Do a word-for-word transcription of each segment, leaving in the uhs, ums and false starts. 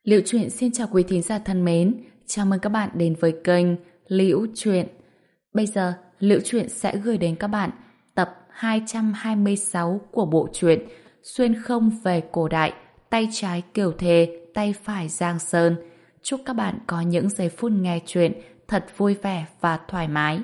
Liễu Chuyện xin chào quý thính giả thân mến, chào mừng các bạn đến với kênh Liễu Chuyện. Bây giờ, Liễu Chuyện sẽ gửi đến các bạn tập hai trăm hai mươi sáu của bộ truyện Xuyên không về cổ đại, tay trái Kiều Thề, tay phải Giang Sơn. Chúc các bạn có những giây phút nghe chuyện thật vui vẻ và thoải mái.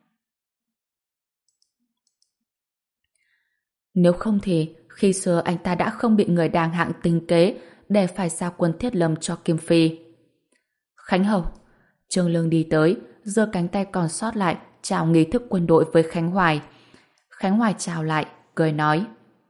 Nếu không thì, khi xưa anh ta đã không bị người đàng hạng tính kế để phải giao quân Thiết Lâm cho Kim Phi. Khánh Hầu. Trương Lương đi tới, giơ cánh tay còn sót lại chào nghi thức quân đội với Khánh Hoài. Khánh Hoài chào lại, cười nói: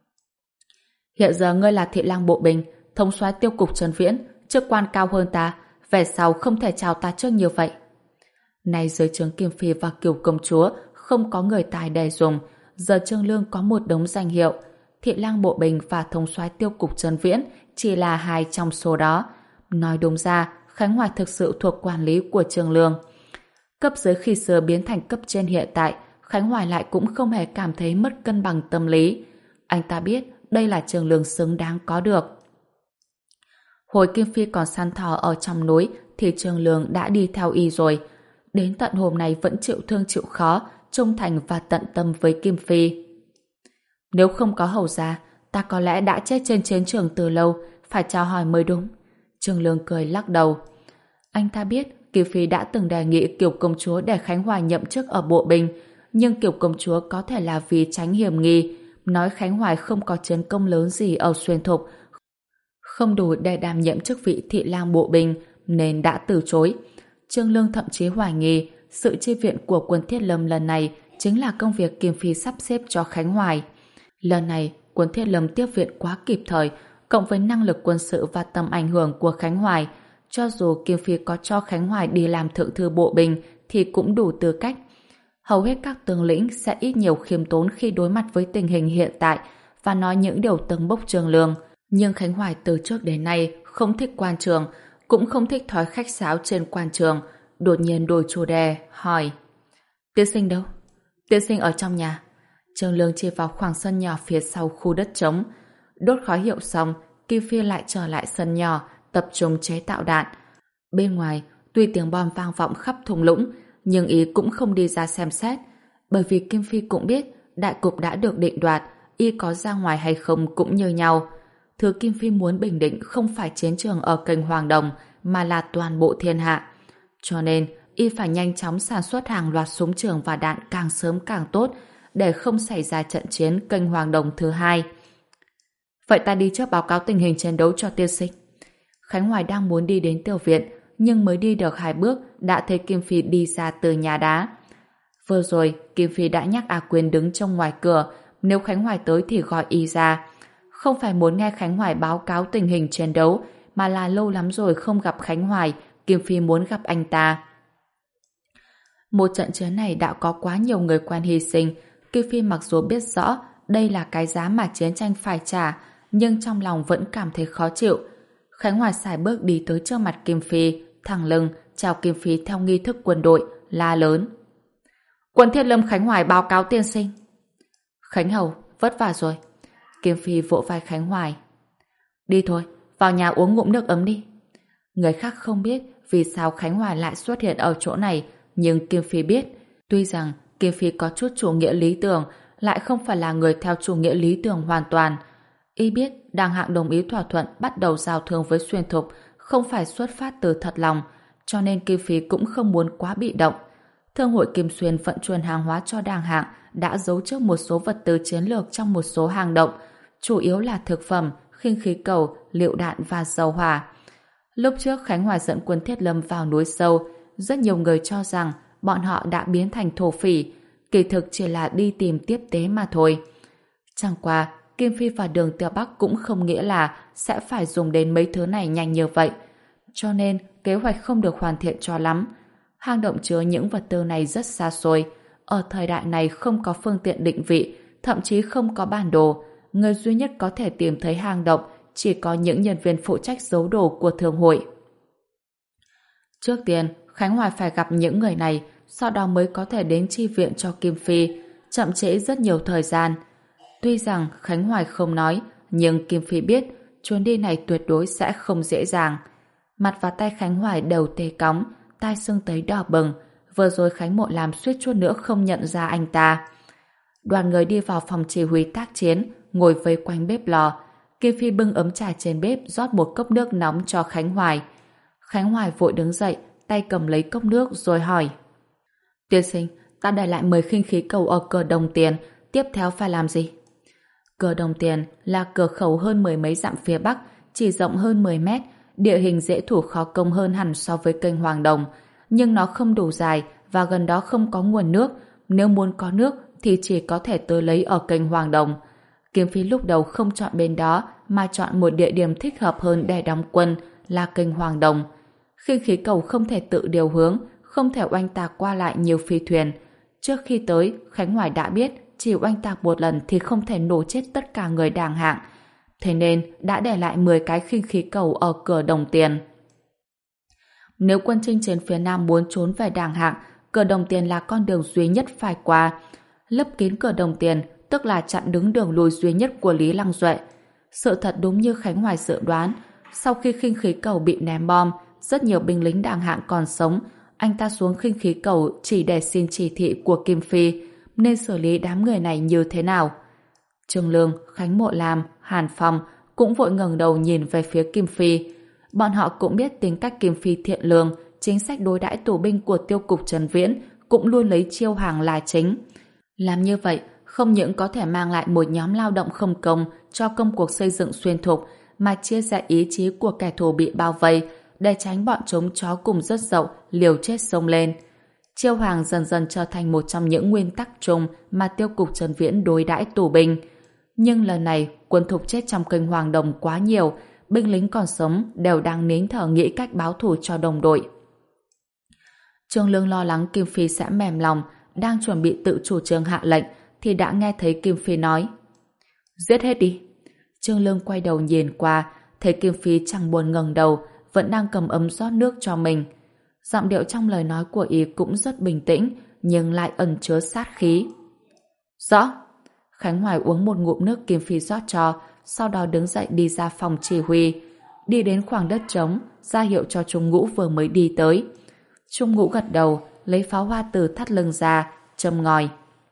Hiện giờ ngươi là thị lang bộ binh, thống soái tiêu cục Trần Viễn, chức quan cao hơn ta, về sau không thể chào ta trước như vậy. Nay dưới trướng Kim Phi và Kiều công chúa không có người tài để dùng, giờ Trương Lương có một đống danh hiệu, thị lang bộ binh và thống soái tiêu cục Trần Viễn chỉ là hai trong số đó. Nói đúng ra, Khánh Hoài thực sự thuộc quản lý của Trương Lương. Cấp dưới khi xưa biến thành cấp trên hiện tại, Khánh Hoài lại cũng không hề cảm thấy mất cân bằng tâm lý. Anh ta biết đây là Trương Lương xứng đáng có được. Hồi Kim Phi còn săn thò ở trong núi thì Trương Lương đã đi theo y rồi. Đến tận hôm nay vẫn chịu thương chịu khó, trung thành và tận tâm với Kim Phi. Nếu không có Hầu gia, ta có lẽ đã chết trên chiến trường từ lâu, phải chào hỏi mới đúng. Trương Lương cười lắc đầu. Anh ta biết Kim Phi đã từng đề nghị Kiều công chúa để Khánh Hoài nhậm chức ở bộ binh, nhưng Kiều công chúa có thể là vì tránh hiểm nghi, nói Khánh Hoài không có chiến công lớn gì ở Xuyên Thục, không đủ để đảm nhiệm chức vị thị lang bộ binh, nên đã từ chối. Trương Lương thậm chí hoài nghi sự chi viện của quân Thiết Lâm lần này chính là công việc Kim Phi sắp xếp cho Khánh Hoài. Lần này, quân Thiết Lâm tiếp viện quá kịp thời, cộng với năng lực quân sự và tầm ảnh hưởng của Khánh Hoài, cho dù Kim Phi có cho Khánh Hoài đi làm thượng thư bộ binh thì cũng đủ tư cách. Hầu hết các tướng lĩnh sẽ ít nhiều khiêm tốn khi đối mặt với tình hình hiện tại và nói những điều tâng bốc Trương Lương. Nhưng Khánh Hoài từ trước đến nay không thích quan trường, cũng không thích thói khách sáo trên quan trường. Đột nhiên đổi chủ đề, hỏi: Tiên sinh đâu? Tiên sinh ở trong nhà. Trương Lương chỉ vào khoảng sân nhỏ phía sau khu đất trống. Đốt khói hiệu xong, Kim Phi lại trở lại sân nhỏ, tập trung chế tạo đạn. Bên ngoài, tuy tiếng bom vang vọng khắp thung lũng, nhưng ý cũng không đi ra xem xét, bởi vì Kim Phi cũng biết đại cục đã được định đoạt, y có ra ngoài hay không cũng như nhau. Thứ Kim Phi muốn bình định không phải chiến trường ở kênh Hoàng Đồng, mà là toàn bộ thiên hạ. Cho nên, y phải nhanh chóng sản xuất hàng loạt súng trường và đạn càng sớm càng tốt, để không xảy ra trận chiến kênh Hoàng Đồng thứ hai. Vậy ta đi trước báo cáo tình hình chiến đấu cho tiên sinh. Khánh Hoài đang muốn đi đến tiểu viện, nhưng mới đi được hai bước đã thấy Kim Phi đi ra từ nhà đá. Vừa rồi, Kim Phi đã nhắc A Quyên đứng trong ngoài cửa, nếu Khánh Hoài tới thì gọi y ra. Không phải muốn nghe Khánh Hoài báo cáo tình hình chiến đấu, mà là lâu lắm rồi không gặp Khánh Hoài, Kim Phi muốn gặp anh ta. Một trận chiến này đã có quá nhiều người quen hy sinh. Kim Phi mặc dù biết rõ đây là cái giá mà chiến tranh phải trả, nhưng trong lòng vẫn cảm thấy khó chịu. Khánh Hoài sải bước đi tới trước mặt Kim Phi, thẳng lưng chào Kim Phi theo nghi thức quân đội, la lớn: Quân Thiết Lâm Khánh Hoài báo cáo tiên sinh. Khánh Hầu, vất vả rồi. Kim Phi vỗ vai Khánh Hoài: Đi thôi, vào nhà uống ngụm nước ấm đi. Người khác không biết vì sao Khánh Hoài lại xuất hiện ở chỗ này, nhưng Kim Phi biết. Tuy rằng Kim Phi có chút chủ nghĩa lý tưởng, lại không phải là người theo chủ nghĩa lý tưởng hoàn toàn. Y biết Đàng Hạng đồng ý thỏa thuận bắt đầu giao thương với Xuyên Thục không phải xuất phát từ thật lòng, cho nên Kim Phi cũng không muốn quá bị động. Thương hội Kim Xuyên vận chuyển hàng hóa cho Đàng Hạng đã giấu trước một số vật tư chiến lược trong một số hang động, chủ yếu là thực phẩm, khinh khí cầu, lựu đạn và dầu hỏa. Lúc trước Khánh Hoài dẫn quân Thiết Lâm vào núi sâu, rất nhiều người cho rằng bọn họ đã biến thành thổ phỉ, kỳ thực chỉ là đi tìm tiếp tế mà thôi. Chẳng qua, Kim Phi và Đường Tiêu Bắc cũng không nghĩa là sẽ phải dùng đến mấy thứ này nhanh như vậy. Cho nên, kế hoạch không được hoàn thiện cho lắm. Hang động chứa những vật tư này rất xa xôi. Ở thời đại này không có phương tiện định vị, thậm chí không có bản đồ. Người duy nhất có thể tìm thấy hang động chỉ có những nhân viên phụ trách giấu đồ của thương hội. Trước tiên, Khánh Hoài phải gặp những người này, sau đó mới có thể đến chi viện cho Kim Phi, chậm trễ rất nhiều thời gian. Tuy rằng Khánh Hoài không nói, nhưng Kim Phi biết chuyến đi này tuyệt đối sẽ không dễ dàng. Mặt và tay Khánh Hoài đều tê cóng, tai sưng tấy đỏ bừng. Vừa rồi Khánh Mộ Lam suýt chút nữa không nhận ra anh ta. Đoàn người đi vào phòng chỉ huy tác chiến, ngồi vây quanh bếp lò. Kim Phi bưng ấm trà trên bếp rót một cốc nước nóng cho Khánh Hoài. Khánh Hoài vội đứng dậy, tay cầm lấy cốc nước rồi hỏi. Tiên sinh, ta để lại mười khinh khí cầu ở cửa Đồng Tiền, tiếp theo phải làm gì? Cửa Đồng Tiền là cửa khẩu hơn mười mấy dặm phía bắc, chỉ rộng hơn mười mét, địa hình dễ thủ khó công hơn hẳn so với kênh Hoàng Đồng, nhưng nó không đủ dài và gần đó không có nguồn nước. Nếu muốn có nước thì chỉ có thể tới lấy ở kênh Hoàng Đồng. Kiếm Phi lúc đầu không chọn bên đó mà chọn một địa điểm thích hợp hơn để đóng quân là kênh Hoàng Đồng. Khinh khí cầu không thể tự điều hướng, không thể oanh tạc qua lại nhiều phi thuyền. Trước khi tới, Khánh Hoài đã biết chỉ oanh tạc một lần thì không thể nổ chết tất cả người đàng hạng. Thế nên đã để lại mười cái khinh khí cầu ở cửa Đồng Tiền. Nếu quân chinh chiến phía Nam muốn trốn về đàng hạng, cửa Đồng Tiền là con đường duy nhất phải qua. Lấp kín cửa Đồng Tiền tức là chặn đứng đường lùi duy nhất của Lý Lăng Duệ. Sự thật đúng như Khánh Hoài dự đoán, sau khi khinh khí cầu bị ném bom, rất nhiều binh lính đàng hạng còn sống. Anh ta xuống khinh khí cầu chỉ để xin chỉ thị của Kim Phi, nên xử lý đám người này như thế nào. Trương Lương, Khánh Mộ Lam, Hàn Phong cũng vội ngẩng đầu nhìn về phía Kim Phi. Bọn họ cũng biết tính cách Kim Phi thiện lương, chính sách đối đãi tù binh của tiêu cục Trần Viễn cũng luôn lấy chiêu hàng là chính. Làm như vậy không những có thể mang lại một nhóm lao động không công cho công cuộc xây dựng xuyên thục, mà chia sẻ ý chí của kẻ thù bị bao vây để tránh bọn chúng chó cùng rất dậu liều chết xông lên. Chiêu hàng dần dần trở thành một trong những nguyên tắc chung mà tiêu cục Trần Viễn đối đãi tù binh. Nhưng lần này quân thục chết trong kênh Hoàng Đồng quá nhiều, binh lính còn sống đều đang nín thở nghĩ cách báo thù cho đồng đội. Trương Lương lo lắng Kim Phi sẽ mềm lòng, đang chuẩn bị tự chủ trương hạ lệnh thì đã nghe thấy Kim Phi nói: giết hết đi. Trương Lương quay đầu nhìn qua, thấy Kim Phi chẳng buồn ngẩng đầu, vẫn đang cầm ấm rót nước cho mình. Giọng điệu trong lời nói của ý cũng rất bình tĩnh, nhưng lại ẩn chứa sát khí. Rõ. Khánh Hoài uống một ngụm nước Kim Phi rót cho, sau đó đứng dậy đi ra phòng chỉ huy, đi đến khoảng đất trống, ra hiệu cho Trung Ngũ vừa mới đi tới. Trung Ngũ gật đầu, lấy pháo hoa từ thắt lưng ra, châm ngòi.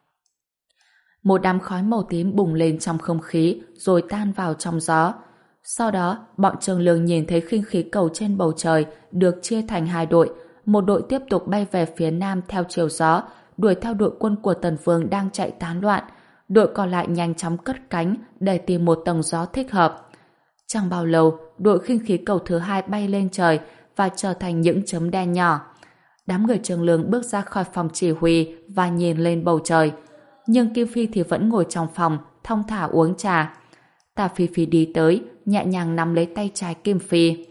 Một đám khói màu tím bùng lên trong không khí, rồi tan vào trong gió. Sau đó, bọn Trương Lương nhìn thấy khinh khí cầu trên bầu trời được chia thành hai đội. Một đội tiếp tục bay về phía nam theo chiều gió, đuổi theo đội quân của Tần Vương đang chạy tán loạn. Đội còn lại nhanh chóng cất cánh để tìm một tầng gió thích hợp. Chẳng bao lâu, đội khinh khí cầu thứ hai bay lên trời và trở thành những chấm đen nhỏ. Đám người Trương Lương bước ra khỏi phòng chỉ huy và nhìn lên bầu trời. Nhưng Kim Phi thì vẫn ngồi trong phòng, thong thả uống trà. Tả Phi Phi đi tới, nhẹ nhàng nắm lấy tay trái Kim Phi.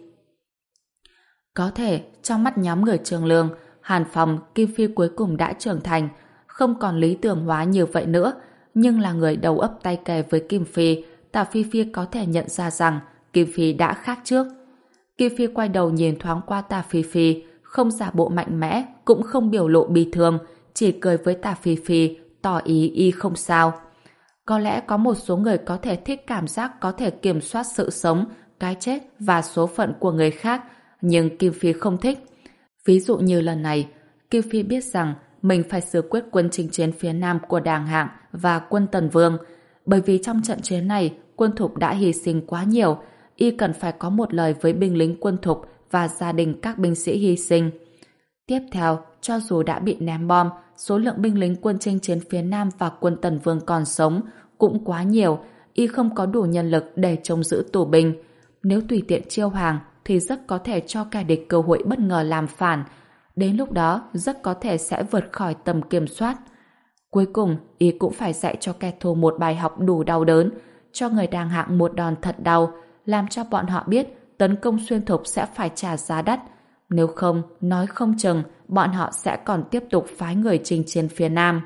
Có thể, trong mắt nhóm người Trương Lương, Hàn Phong, Kim Phi cuối cùng đã trưởng thành, không còn lý tưởng hóa như vậy nữa, nhưng là người đầu ấp tay kè với Kim Phi, Tả Phi Phi có thể nhận ra rằng Kim Phi đã khác trước. Kim Phi quay đầu nhìn thoáng qua Tả Phi Phi, không giả bộ mạnh mẽ, cũng không biểu lộ bi thương, chỉ cười với Tả Phi Phi, tỏ ý y không sao. Có lẽ có một số người có thể thích cảm giác có thể kiểm soát sự sống, cái chết và số phận của người khác, nhưng Kim Phi không thích. Ví dụ như lần này, Kim Phi biết rằng mình phải xử quyết quân chinh chiến phía nam của Đàng Hạng và quân Tần Vương, bởi vì trong trận chiến này, quân Thục đã hy sinh quá nhiều, y cần phải có một lời với binh lính quân Thục và gia đình các binh sĩ hy sinh. Tiếp theo, cho dù đã bị ném bom, số lượng binh lính quân chinh chiến phía Nam và quân Tần Vương còn sống cũng quá nhiều, y không có đủ nhân lực để trông giữ tù binh. Nếu tùy tiện chiêu hàng thì rất có thể cho kẻ địch cơ hội bất ngờ làm phản. Đến lúc đó, rất có thể sẽ vượt khỏi tầm kiểm soát. Cuối cùng, y cũng phải dạy cho kẻ thù một bài học đủ đau đớn, cho người Đàng Hạng một đòn thật đau, làm cho bọn họ biết tấn công xuyên thục sẽ phải trả giá đắt. Nếu không, nói không chừng, bọn họ sẽ còn tiếp tục phái người chinh chiến phía Nam.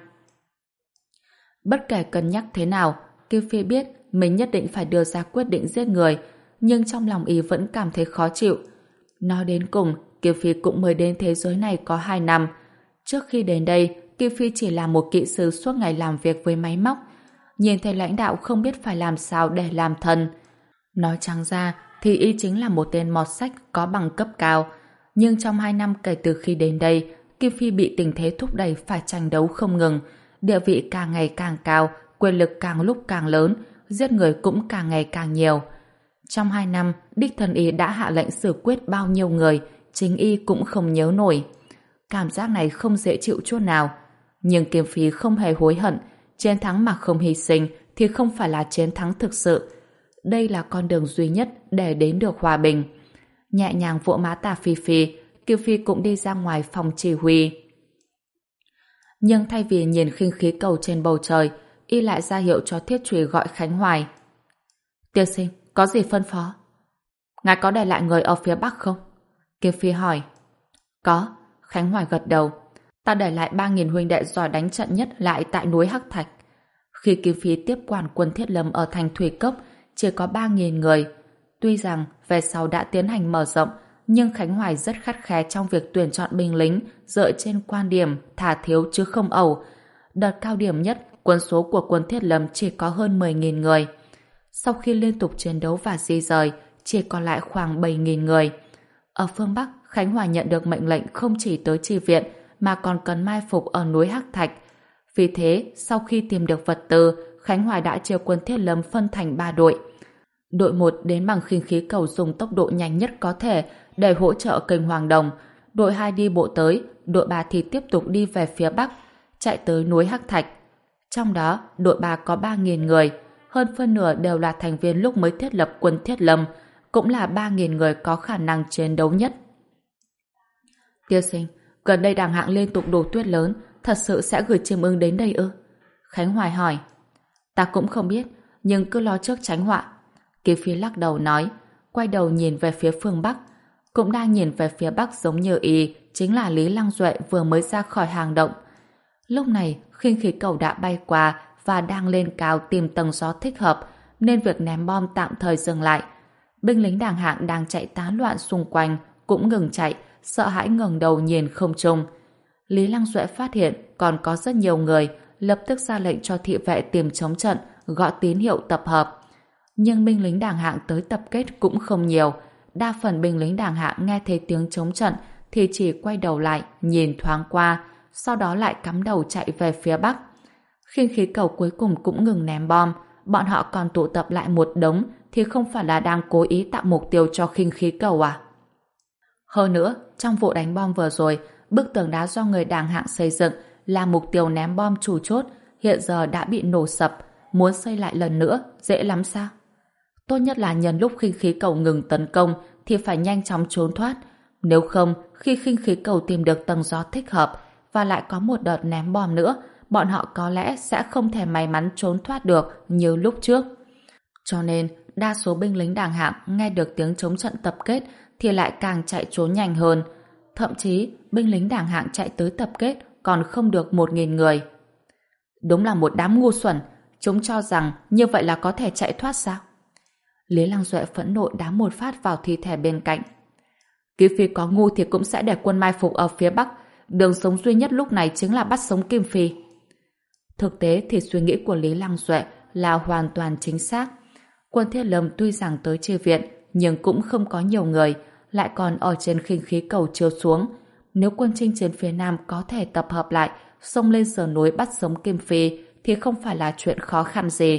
Bất kể cân nhắc thế nào, Kim Phi biết mình nhất định phải đưa ra quyết định giết người, nhưng trong lòng y vẫn cảm thấy khó chịu. Nói đến cùng, Kim Phi cũng mới đến thế giới này có hai năm. Trước khi đến đây, Kim Phi chỉ là một kỹ sư suốt ngày làm việc với máy móc. Nhìn thấy lãnh đạo không biết phải làm sao để làm thần. Nói trắng ra thì y chính là một tên mọt sách có bằng cấp cao. Nhưng trong hai năm kể từ khi đến đây, Kim Phi bị tình thế thúc đẩy phải tranh đấu không ngừng. Địa vị càng ngày càng cao, quyền lực càng lúc càng lớn, giết người cũng càng ngày càng nhiều. Trong hai năm, đích thân y đã hạ lệnh xử quyết bao nhiêu người, chính y cũng không nhớ nổi. Cảm giác này không dễ chịu chút nào. Nhưng Kim Phi không hề hối hận, chiến thắng mà không hy sinh thì không phải là chiến thắng thực sự. Đây là con đường duy nhất để đến được hòa bình. Nhẹ nhàng vỗ má Tả Phi Phi, Kim Phi cũng đi ra ngoài phòng chỉ huy. Nhưng thay vì nhìn khinh khí cầu trên bầu trời, y lại ra hiệu cho thiết trùy gọi Khánh Hoài. Tiên sinh, có gì phân phó? Ngài có để lại người ở phía Bắc không? Kim Phi hỏi. Có, Khánh Hoài gật đầu. Ta để lại ba nghìn huynh đệ giỏi đánh trận nhất lại tại núi Hắc Thạch. Khi Kim Phi tiếp quản quân Thiết Lâm ở thành Thủy Cốc, chỉ có ba nghìn người. Tuy rằng về sau đã tiến hành mở rộng, nhưng Khánh Hoài rất khắt khe trong việc tuyển chọn binh lính dựa trên quan điểm thà thiếu chứ không ẩu. Đợt cao điểm nhất, quân số của quân Thiết Lâm chỉ có hơn mười nghìn người. Sau khi liên tục chiến đấu và di rời, chỉ còn lại khoảng bảy nghìn người. Ở phương Bắc, Khánh Hoài nhận được mệnh lệnh không chỉ tới chi viện, mà còn cần mai phục ở núi Hắc Thạch. Vì thế, sau khi tìm được vật tư, Khánh Hoài đã chia quân Thiết Lâm phân thành ba đội. Đội một đến bằng khinh khí cầu dùng tốc độ nhanh nhất có thể để hỗ trợ kênh Hoàng Đồng. Đội hai đi bộ tới, đội ba thì tiếp tục đi về phía Bắc, chạy tới núi Hắc Thạch. Trong đó, đội ba có ba nghìn người, hơn phân nửa đều là thành viên lúc mới thiết lập quân Thiết Lâm, cũng là ba nghìn người có khả năng chiến đấu nhất. Tiên sinh, gần đây Đảng Hạng liên tục đổ tuyết lớn, thật sự sẽ gửi chim ưng đến đây ư? Khánh Hoài hỏi. Ta cũng không biết, nhưng cứ lo trước tránh họa. Kỳ Phi lắc đầu nói, quay đầu nhìn về phía phương Bắc. Cũng đang nhìn về phía Bắc giống như y, chính là Lý Lăng Duệ vừa mới ra khỏi hang động. Lúc này, khinh khí cầu đã bay qua và đang lên cao tìm tầng gió thích hợp, nên việc ném bom tạm thời dừng lại. Binh lính Đảng Hạng đang chạy tán loạn xung quanh cũng ngừng chạy, sợ hãi ngẩng đầu nhìn không trung. Lý Lăng Duệ phát hiện còn có rất nhiều người, lập tức ra lệnh cho thị vệ tìm chống trận, gọi tín hiệu tập hợp. Nhưng binh lính Đảng Hạng tới tập kết cũng không nhiều. Đa phần binh lính Đảng Hạng nghe thấy tiếng chống trận thì chỉ quay đầu lại nhìn thoáng qua, sau đó lại cắm đầu chạy về phía Bắc. Khinh khí cầu cuối cùng cũng ngừng ném bom, bọn họ còn tụ tập lại một đống thì không phải là đang cố ý tạo mục tiêu cho khinh khí cầu à? Hơn nữa, trong vụ đánh bom vừa rồi, bức tường đá do người Đảng Hạng xây dựng là mục tiêu ném bom chủ chốt, hiện giờ đã bị nổ sập, muốn xây lại lần nữa dễ lắm sao? Tốt nhất là nhân lúc khinh khí cầu ngừng tấn công thì phải nhanh chóng trốn thoát. Nếu không, khi khinh khí cầu tìm được tầng gió thích hợp và lại có một đợt ném bom nữa, bọn họ có lẽ sẽ không thể may mắn trốn thoát được như lúc trước. Cho nên, đa số binh lính Đảng Hạng nghe được tiếng chống trận tập kết thì lại càng chạy trốn nhanh hơn. Thậm chí, binh lính Đảng Hạng chạy tới tập kết còn không được một nghìn người. Đúng là một đám ngu xuẩn, chúng cho rằng như vậy là có thể chạy thoát sao? Lý Lăng Duệ phẫn nộ đá một phát vào thi thể bên cạnh. Kim Phi có ngu thì cũng sẽ để quân mai phục ở phía Bắc, đường sống duy nhất lúc này chính là bắt sống Kim Phi. Thực tế thì suy nghĩ của Lý Lăng Duệ là hoàn toàn chính xác. Quân Thiết Lâm tuy rằng tới chi viện nhưng cũng không có nhiều người, lại còn ở trên khinh khí cầu chưa xuống. Nếu quân chinh chiến phía Nam có thể tập hợp lại, xông lên sườn núi bắt sống Kim Phi thì không phải là chuyện khó khăn gì.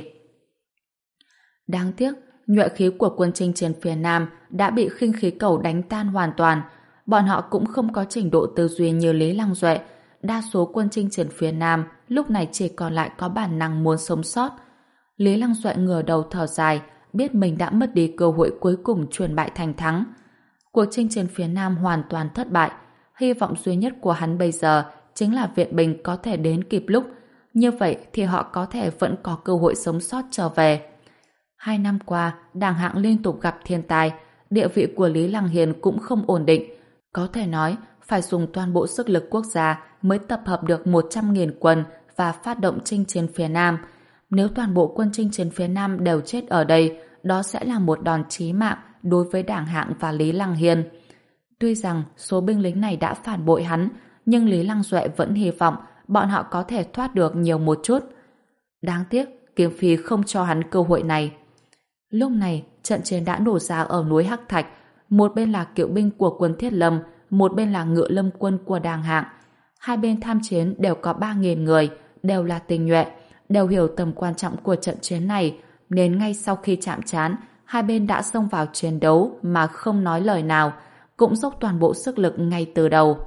Đáng tiếc, nhuệ khí của quân chinh chiến phía Nam đã bị khinh khí cầu đánh tan hoàn toàn. Bọn họ cũng không có trình độ tư duy như Lý Lăng Duệ. Đa số quân chinh chiến phía Nam lúc này chỉ còn lại có bản năng muốn sống sót. Lý Lăng Duệ ngửa đầu thở dài, biết mình đã mất đi cơ hội cuối cùng chuyển bại thành thắng. Cuộc chinh chiến phía Nam hoàn toàn thất bại. Hy vọng duy nhất của hắn bây giờ chính là viện binh có thể đến kịp lúc. Như vậy thì họ có thể vẫn có cơ hội sống sót trở về. Hai năm qua, Đảng Hạng liên tục gặp thiên tai, địa vị của Lý Lăng Hiền cũng không ổn định. Có thể nói, phải dùng toàn bộ sức lực quốc gia mới tập hợp được một trăm nghìn quân và phát động chinh chiến phía Nam. Nếu toàn bộ quân chinh chiến phía Nam đều chết ở đây, đó sẽ là một đòn chí mạng đối với Đảng Hạng và Lý Lăng Hiền. Tuy rằng số binh lính này đã phản bội hắn, nhưng Lý Lăng Duệ vẫn hy vọng bọn họ có thể thoát được nhiều một chút. Đáng tiếc, Kiếm Phi không cho hắn cơ hội này. Lúc này, trận chiến đã nổ ra ở núi Hắc Thạch. Một bên là kỵ binh của quân Thiết Lâm, một bên là ngựa lâm quân của Đàng Hạng. Hai bên tham chiến đều có ba nghìn người, đều là tinh nhuệ, đều hiểu tầm quan trọng của trận chiến này, nên ngay sau khi chạm trán, hai bên đã xông vào chiến đấu mà không nói lời nào, cũng dốc toàn bộ sức lực ngay từ đầu.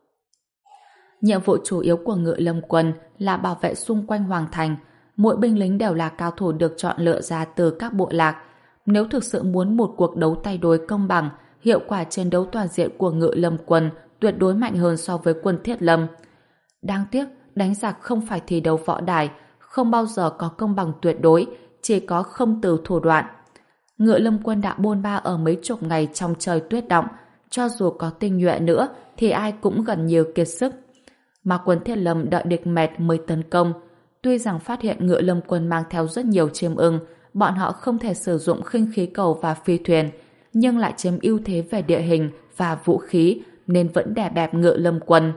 Nhiệm vụ chủ yếu của ngựa lâm quân là bảo vệ xung quanh hoàng thành. Mỗi binh lính đều là cao thủ được chọn lựa ra từ các bộ lạc. Nếu thực sự muốn một cuộc đấu tay đôi công bằng, hiệu quả chiến đấu toàn diện của ngựa lâm quân tuyệt đối mạnh hơn so với quân Thiết Lâm. Đáng tiếc, đánh giặc không phải thi đấu võ đài, không bao giờ có công bằng tuyệt đối, chỉ có không từ thủ đoạn. Ngựa lâm quân đã bôn ba ở mấy chục ngày trong trời tuyết động, cho dù có tinh nhuệ nữa thì ai cũng gần như kiệt sức. Mà quân Thiết Lâm đợi địch mệt mới tấn công. Tuy rằng phát hiện ngựa lâm quân mang theo rất nhiều chim ưng, bọn họ không thể sử dụng khinh khí cầu và phi thuyền, nhưng lại chiếm ưu thế về địa hình và vũ khí nên vẫn đè bẹp ngựa lâm quân.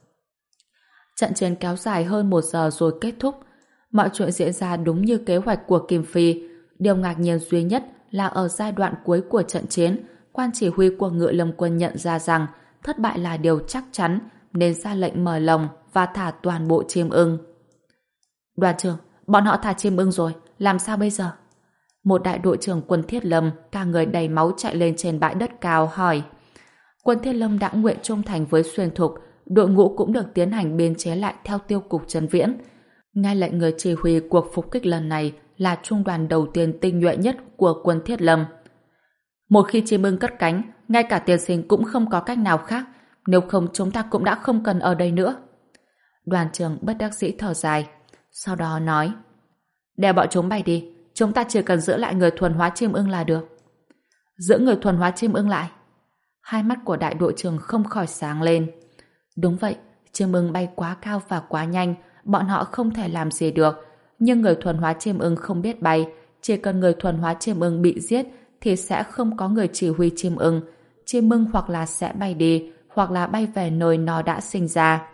Trận chiến kéo dài hơn một giờ rồi kết thúc. Mọi chuyện diễn ra đúng như kế hoạch của Kim Phi. Điều ngạc nhiên duy nhất là ở giai đoạn cuối của trận chiến, quan chỉ huy của ngựa lâm quân nhận ra rằng thất bại là điều chắc chắn nên ra lệnh mở lồng và thả toàn bộ chim ưng. Đoàn trưởng, bọn họ thả chim ưng rồi, làm sao bây giờ? Một đại đội trưởng quân Thiết Lâm, cả người đầy máu chạy lên trên bãi đất cao hỏi. Quân Thiết Lâm đã nguyện trung thành với Xuyên Thục, đội ngũ cũng được tiến hành biên chế lại theo tiêu cục Trấn Viễn. Ngay lệnh người chỉ huy cuộc phục kích lần này là trung đoàn đầu tiên tinh nhuệ nhất của quân Thiết Lâm. Một khi chim ưng cất cánh, ngay cả tiên sinh cũng không có cách nào khác, nếu không chúng ta cũng đã không cần ở đây nữa. Đoàn trưởng bất đắc dĩ thở dài, sau đó nói: để bọn chúng bay đi, chúng ta chỉ cần giữ lại người thuần hóa chim ưng là được. Giữ người thuần hóa chim ưng lại? Hai mắt của đại đội trưởng không khỏi sáng lên. Đúng vậy, chim ưng bay quá cao và quá nhanh, bọn họ không thể làm gì được. Nhưng người thuần hóa chim ưng không biết bay, chỉ cần người thuần hóa chim ưng bị giết thì sẽ không có người chỉ huy chim ưng. Chim ưng hoặc là sẽ bay đi, hoặc là bay về nơi nó đã sinh ra.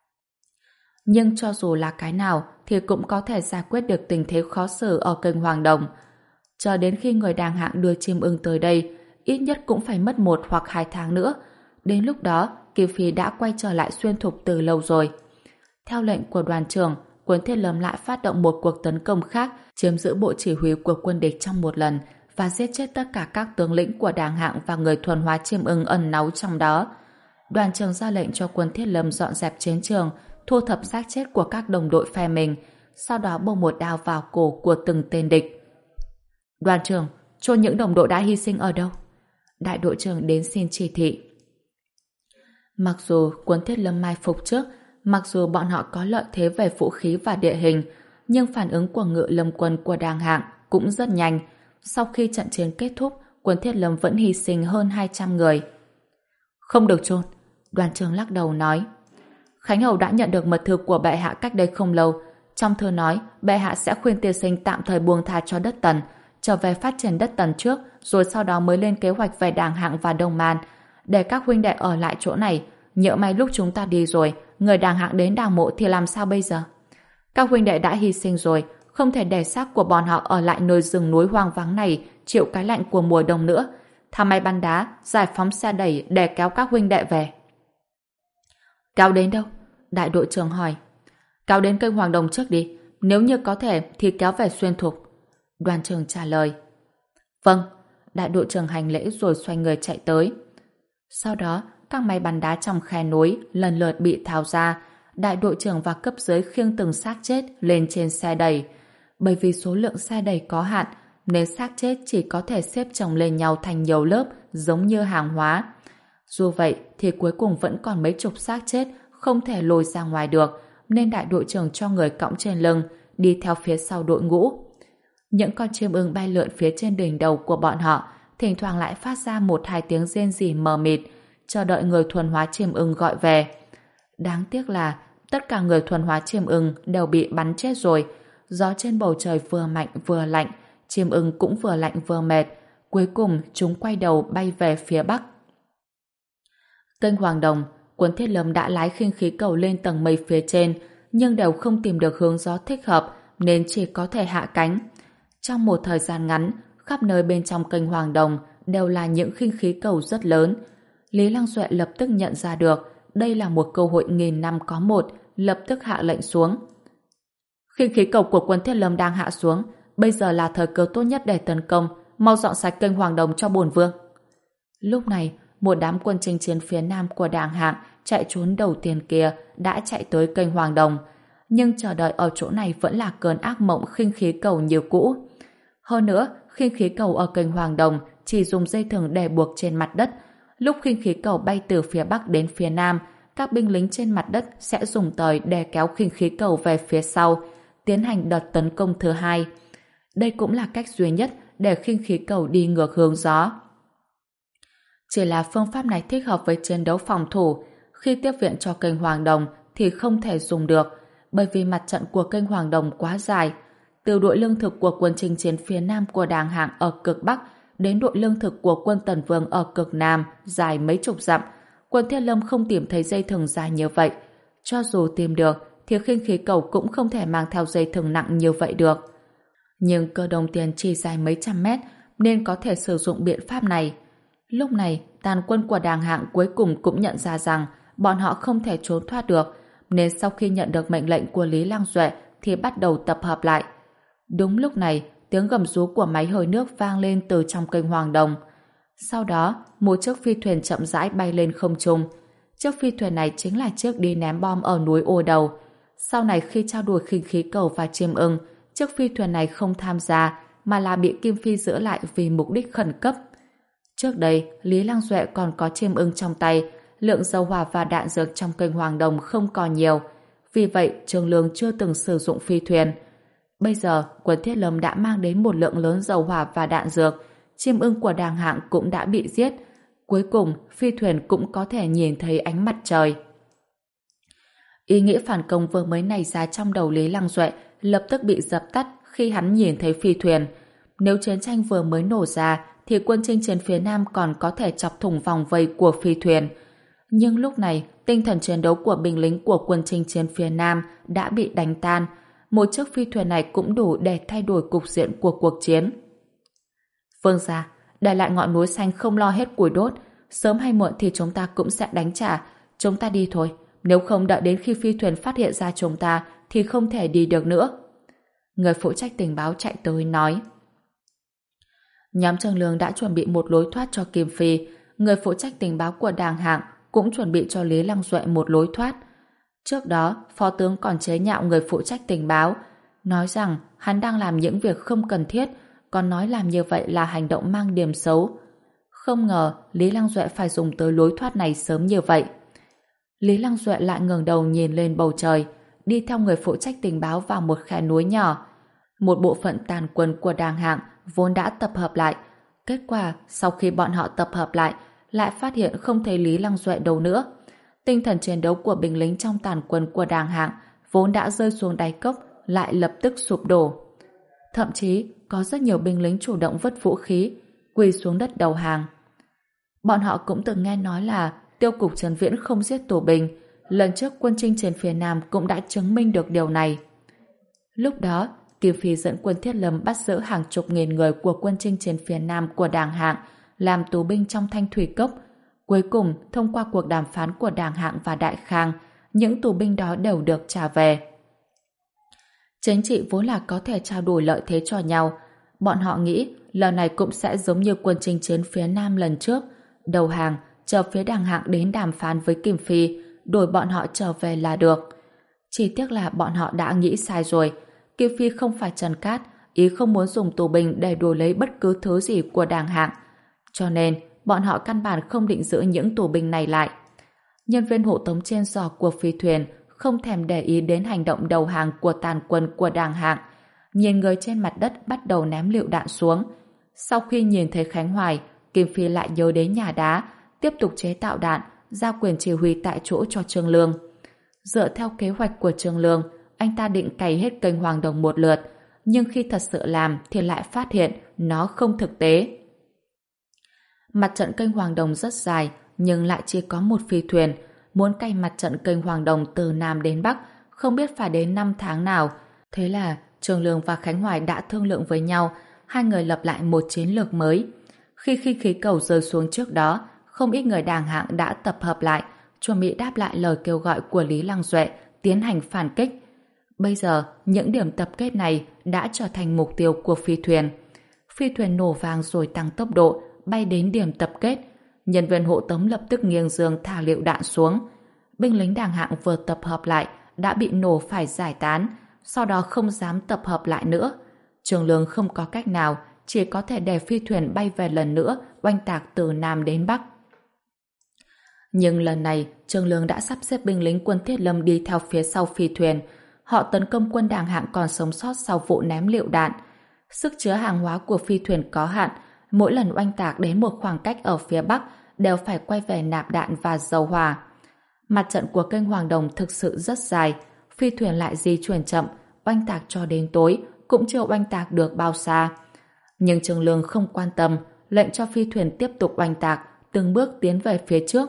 Nhưng cho dù là cái nào thì cũng có thể giải quyết được tình thế khó xử ở kênh Hoàng Đồng. Chờ đến khi người Đàng Hạng đưa chim ưng tới đây, ít nhất cũng phải mất một hoặc hai tháng nữa. Đến lúc đó, Kim Phi đã quay trở lại Xuyên Thục từ lâu rồi. Theo lệnh của đoàn trưởng, quân Thiết Lâm lại phát động một cuộc tấn công khác, chiếm giữ bộ chỉ huy của quân địch trong một lần và giết chết tất cả các tướng lĩnh của Đàng Hạng và người thuần hóa chim ưng ẩn náu trong đó. Đoàn trưởng ra lệnh cho quân Thiết Lâm dọn dẹp chiến trường, thu thập xác chết của các đồng đội phe mình, sau đó bổ một đao vào cổ của từng tên địch. Đoàn trưởng, chôn những đồng đội đã hy sinh ở đâu? Đại đội trưởng đến xin chỉ thị. Mặc dù quân Thiết Lâm mai phục trước, mặc dù bọn họ có lợi thế về vũ khí và địa hình, nhưng phản ứng của ngựa lâm quân của Đàng Hạng cũng rất nhanh. Sau khi trận chiến kết thúc, quân Thiết Lâm vẫn hy sinh hơn hai trăm người. Không được chôn, đoàn trưởng lắc đầu nói. Khánh Hầu đã nhận được mật thư của bệ hạ cách đây không lâu. Trong thư nói, bệ hạ sẽ khuyên tiên sinh tạm thời buông tha cho đất Tần, trở về phát triển đất Tần trước, rồi sau đó mới lên kế hoạch về Đàng Hạng và Đông Man, để các huynh đệ ở lại chỗ này. Nhỡ may lúc chúng ta đi rồi, người Đàng Hạng đến đào mộ thì làm sao bây giờ? Các huynh đệ đã hy sinh rồi, không thể để xác của bọn họ ở lại nơi rừng núi hoang vắng này chịu cái lạnh của mùa đông nữa. Thả máy bắn đá, giải phóng xe đẩy để kéo các huynh đệ về. Kéo đến đâu? Đại đội trưởng hỏi. Kéo đến kênh Hoàng Đồng trước đi, nếu như có thể thì kéo về Xuyên Thục. Đoàn trưởng trả lời. Vâng. Đại đội trưởng hành lễ rồi xoay người chạy tới. Sau đó, các máy bắn đá trong khe núi lần lượt bị tháo ra. Đại đội trưởng và cấp dưới khiêng từng xác chết lên trên xe đẩy. Bởi vì số lượng xe đẩy có hạn, nên xác chết chỉ có thể xếp chồng lên nhau thành nhiều lớp giống như hàng hóa. Dù vậy thì cuối cùng vẫn còn mấy chục xác chết không thể lôi ra ngoài được, nên đại đội trưởng cho người cõng trên lưng đi theo phía sau đội ngũ. Những con chim ưng bay lượn phía trên đỉnh đầu của bọn họ, thỉnh thoảng lại phát ra một hai tiếng rên rỉ mờ mịt, chờ đợi người thuần hóa chim ưng gọi về. Đáng tiếc là tất cả người thuần hóa chim ưng đều bị bắn chết rồi. Gió trên bầu trời vừa mạnh vừa lạnh, chim ưng cũng vừa lạnh vừa mệt. Cuối cùng chúng quay đầu bay về phía bắc. Kênh Hoàng Đồng, quân Thiết Lâm đã lái khinh khí cầu lên tầng mây phía trên, nhưng đều không tìm được hướng gió thích hợp nên chỉ có thể hạ cánh. Trong một thời gian ngắn, khắp nơi bên trong kênh Hoàng Đồng đều là những khinh khí cầu rất lớn. Lý Lăng Duệ lập tức nhận ra được đây là một cơ hội nghìn năm có một, lập tức hạ lệnh xuống. Khinh khí cầu của quân Thiết Lâm đang hạ xuống, bây giờ là thời cơ tốt nhất để tấn công, mau dọn sạch kênh Hoàng Đồng cho bổn vương. Lúc này, một đám quân chinh chiến phía nam của Đàng Hạng chạy trốn đầu tiên kia đã chạy tới kênh Hoàng Đồng, nhưng chờ đợi ở chỗ này vẫn là cơn ác mộng khinh khí cầu như cũ. Hơn nữa, khinh khí cầu ở kênh Hoàng Đồng chỉ dùng dây thừng để buộc trên mặt đất. Lúc khinh khí cầu bay từ phía bắc đến phía nam, các binh lính trên mặt đất sẽ dùng tời để kéo khinh khí cầu về phía sau, tiến hành đợt tấn công thứ hai. Đây cũng là cách duy nhất để khinh khí cầu đi ngược hướng gió. Chỉ là phương pháp này thích hợp với chiến đấu phòng thủ, khi tiếp viện cho kênh Hoàng Đồng thì không thể dùng được, bởi vì mặt trận của kênh Hoàng Đồng quá dài. Từ đội lương thực của quân chinh chiến phía nam của Đàng Hạng ở cực bắc đến đội lương thực của quân Tần Vương ở cực nam dài mấy chục dặm, quân Thiết Lâm không tìm thấy dây thừng dài như vậy. Cho dù tìm được thì khinh khí cầu cũng không thể mang theo dây thừng nặng như vậy được. Nhưng Cơ Đồng Tiền chỉ dài mấy trăm mét nên có thể sử dụng biện pháp này. Lúc này, tàn quân của Đàng Hạng cuối cùng cũng nhận ra rằng bọn họ không thể trốn thoát được, nên sau khi nhận được mệnh lệnh của Lý Lăng Duệ thì bắt đầu tập hợp lại. Đúng lúc này, tiếng gầm rú của máy hơi nước vang lên từ trong kênh Hoàng Đồng. Sau đó, một chiếc phi thuyền chậm rãi bay lên không trung. Chiếc phi thuyền này chính là chiếc đi ném bom ở núi Ô Đầu. Sau này khi trao đổi khinh khí cầu và chiêm ưng, chiếc phi thuyền này không tham gia mà là bị Kim Phi giữ lại vì mục đích khẩn cấp. Trước đây, Lý Lăng Duệ còn có chiêm ưng trong tay, lượng dầu hỏa và đạn dược trong kênh Hoàng Đồng không còn nhiều. Vì vậy, Trương Lương chưa từng sử dụng phi thuyền. Bây giờ, quân Thiết Lâm đã mang đến một lượng lớn dầu hỏa và đạn dược, chiêm ưng của Đàng Hạng cũng đã bị giết. Cuối cùng, phi thuyền cũng có thể nhìn thấy ánh mặt trời. Ý nghĩa phản công vừa mới nảy ra trong đầu Lý Lăng Duệ lập tức bị dập tắt khi hắn nhìn thấy phi thuyền. Nếu chiến tranh vừa mới nổ ra thì quân chinh chiến phía Nam còn có thể chọc thủng vòng vây của phi thuyền. Nhưng lúc này, tinh thần chiến đấu của binh lính của quân chinh chiến phía Nam đã bị đánh tan. Một chiếc phi thuyền này cũng đủ để thay đổi cục diện của cuộc chiến. Vương gia, để lại ngọn núi xanh không lo hết củi đốt, sớm hay muộn thì chúng ta cũng sẽ đánh trả. Chúng ta đi thôi, nếu không đợi đến khi phi thuyền phát hiện ra chúng ta thì không thể đi được nữa. Người phụ trách tình báo chạy tới nói. Nhóm Trương Lương đã chuẩn bị một lối thoát cho Kim Phi, người phụ trách tình báo của Đàng Hạng cũng chuẩn bị cho Lý Lăng Duệ một lối thoát. Trước đó, Phó tướng còn chế nhạo người phụ trách tình báo, nói rằng hắn đang làm những việc không cần thiết, còn nói làm như vậy là hành động mang điểm xấu. Không ngờ Lý Lăng Duệ phải dùng tới lối thoát này sớm như vậy. Lý Lăng Duệ lại ngẩng đầu nhìn lên bầu trời, đi theo người phụ trách tình báo vào một khe núi nhỏ. Một bộ phận tàn quân của Đàng Hạng vốn đã tập hợp lại. Kết quả, sau khi bọn họ tập hợp lại, lại phát hiện không thấy Lý Lăng Duệ đâu nữa. Tinh thần chiến đấu của binh lính trong tàn quân của Đàng Hạng vốn đã rơi xuống đáy cốc, lại lập tức sụp đổ. Thậm chí, có rất nhiều binh lính chủ động vứt vũ khí, quỳ xuống đất đầu hàng. Bọn họ cũng từng nghe nói là Tiêu cục Trần Viễn không giết tù binh. Lần trước quân chinh chiến phía Nam cũng đã chứng minh được điều này. Lúc đó, Kim Phi dẫn quân Thiết Lâm bắt giữ hàng chục nghìn người của quân chinh chiến phía Nam của Đàng Hạng làm tù binh trong Thanh Thủy Cốc. Cuối cùng, thông qua cuộc đàm phán của Đàng Hạng và Đại Khang, những tù binh đó đều được trả về. Chính trị vốn là có thể trao đổi lợi thế cho nhau. Bọn họ nghĩ lần này cũng sẽ giống như quân chinh chiến phía Nam lần trước, đầu hàng, chờ phía Đàng Hạng đến đàm phán với Kim Phi, đổi bọn họ trở về là được. Chỉ tiếc là bọn họ đã nghĩ sai rồi. Kim Phi không phải Trần Cát, ý không muốn dùng tù binh để đổi lấy bất cứ thứ gì của Đàng Hạng. Cho nên, bọn họ căn bản không định giữ những tù binh này lại. Nhân viên hộ tống trên giò của phi thuyền không thèm để ý đến hành động đầu hàng của tàn quân của Đàng Hạng. Nhìn người trên mặt đất bắt đầu ném lựu đạn xuống. Sau khi nhìn thấy Khánh Hoài, Kim Phi lại nhớ đến nhà đá, tiếp tục chế tạo đạn, giao quyền chỉ huy tại chỗ cho Trương Lương. Dựa theo kế hoạch của Trương Lương, anh ta định cày hết kênh Hoàng Đồng một lượt, nhưng khi thật sự làm thì lại phát hiện nó không thực tế. Mặt trận kênh Hoàng Đồng rất dài, nhưng lại chỉ có một phi thuyền. Muốn cày mặt trận kênh Hoàng Đồng từ Nam đến Bắc, không biết phải đến năm tháng nào. Thế là Trương Lương và Khánh Hoài đã thương lượng với nhau, hai người lập lại một chiến lược mới. Khi khinh khí cầu rơi xuống trước đó, không ít người đàng hạng đã tập hợp lại, chuẩn bị đáp lại lời kêu gọi của Lý Lăng Duệ tiến hành phản kích. Bây giờ, những điểm tập kết này đã trở thành mục tiêu của phi thuyền. Phi thuyền nổ vang rồi tăng tốc độ, bay đến điểm tập kết. Nhân viên hộ tống lập tức nghiêng giường thả lựu đạn xuống. Binh lính đàng hạng vừa tập hợp lại đã bị nổ phải giải tán, sau đó không dám tập hợp lại nữa. Trường Lương không có cách nào, chỉ có thể để phi thuyền bay về lần nữa, oanh tạc từ Nam đến Bắc. Nhưng lần này, Trường Lương đã sắp xếp binh lính quân Thiết Lâm đi theo phía sau phi thuyền. Họ tấn công quân đàng hạng còn sống sót sau vụ ném lựu đạn. Sức chứa hàng hóa của phi thuyền có hạn, mỗi lần oanh tạc đến một khoảng cách ở phía Bắc đều phải quay về nạp đạn và dầu hỏa. Mặt trận của kênh Hoàng Đồng thực sự rất dài, phi thuyền lại di chuyển chậm, oanh tạc cho đến tối cũng chưa oanh tạc được bao xa. Nhưng Trường Lương không quan tâm, lệnh cho phi thuyền tiếp tục oanh tạc, từng bước tiến về phía trước.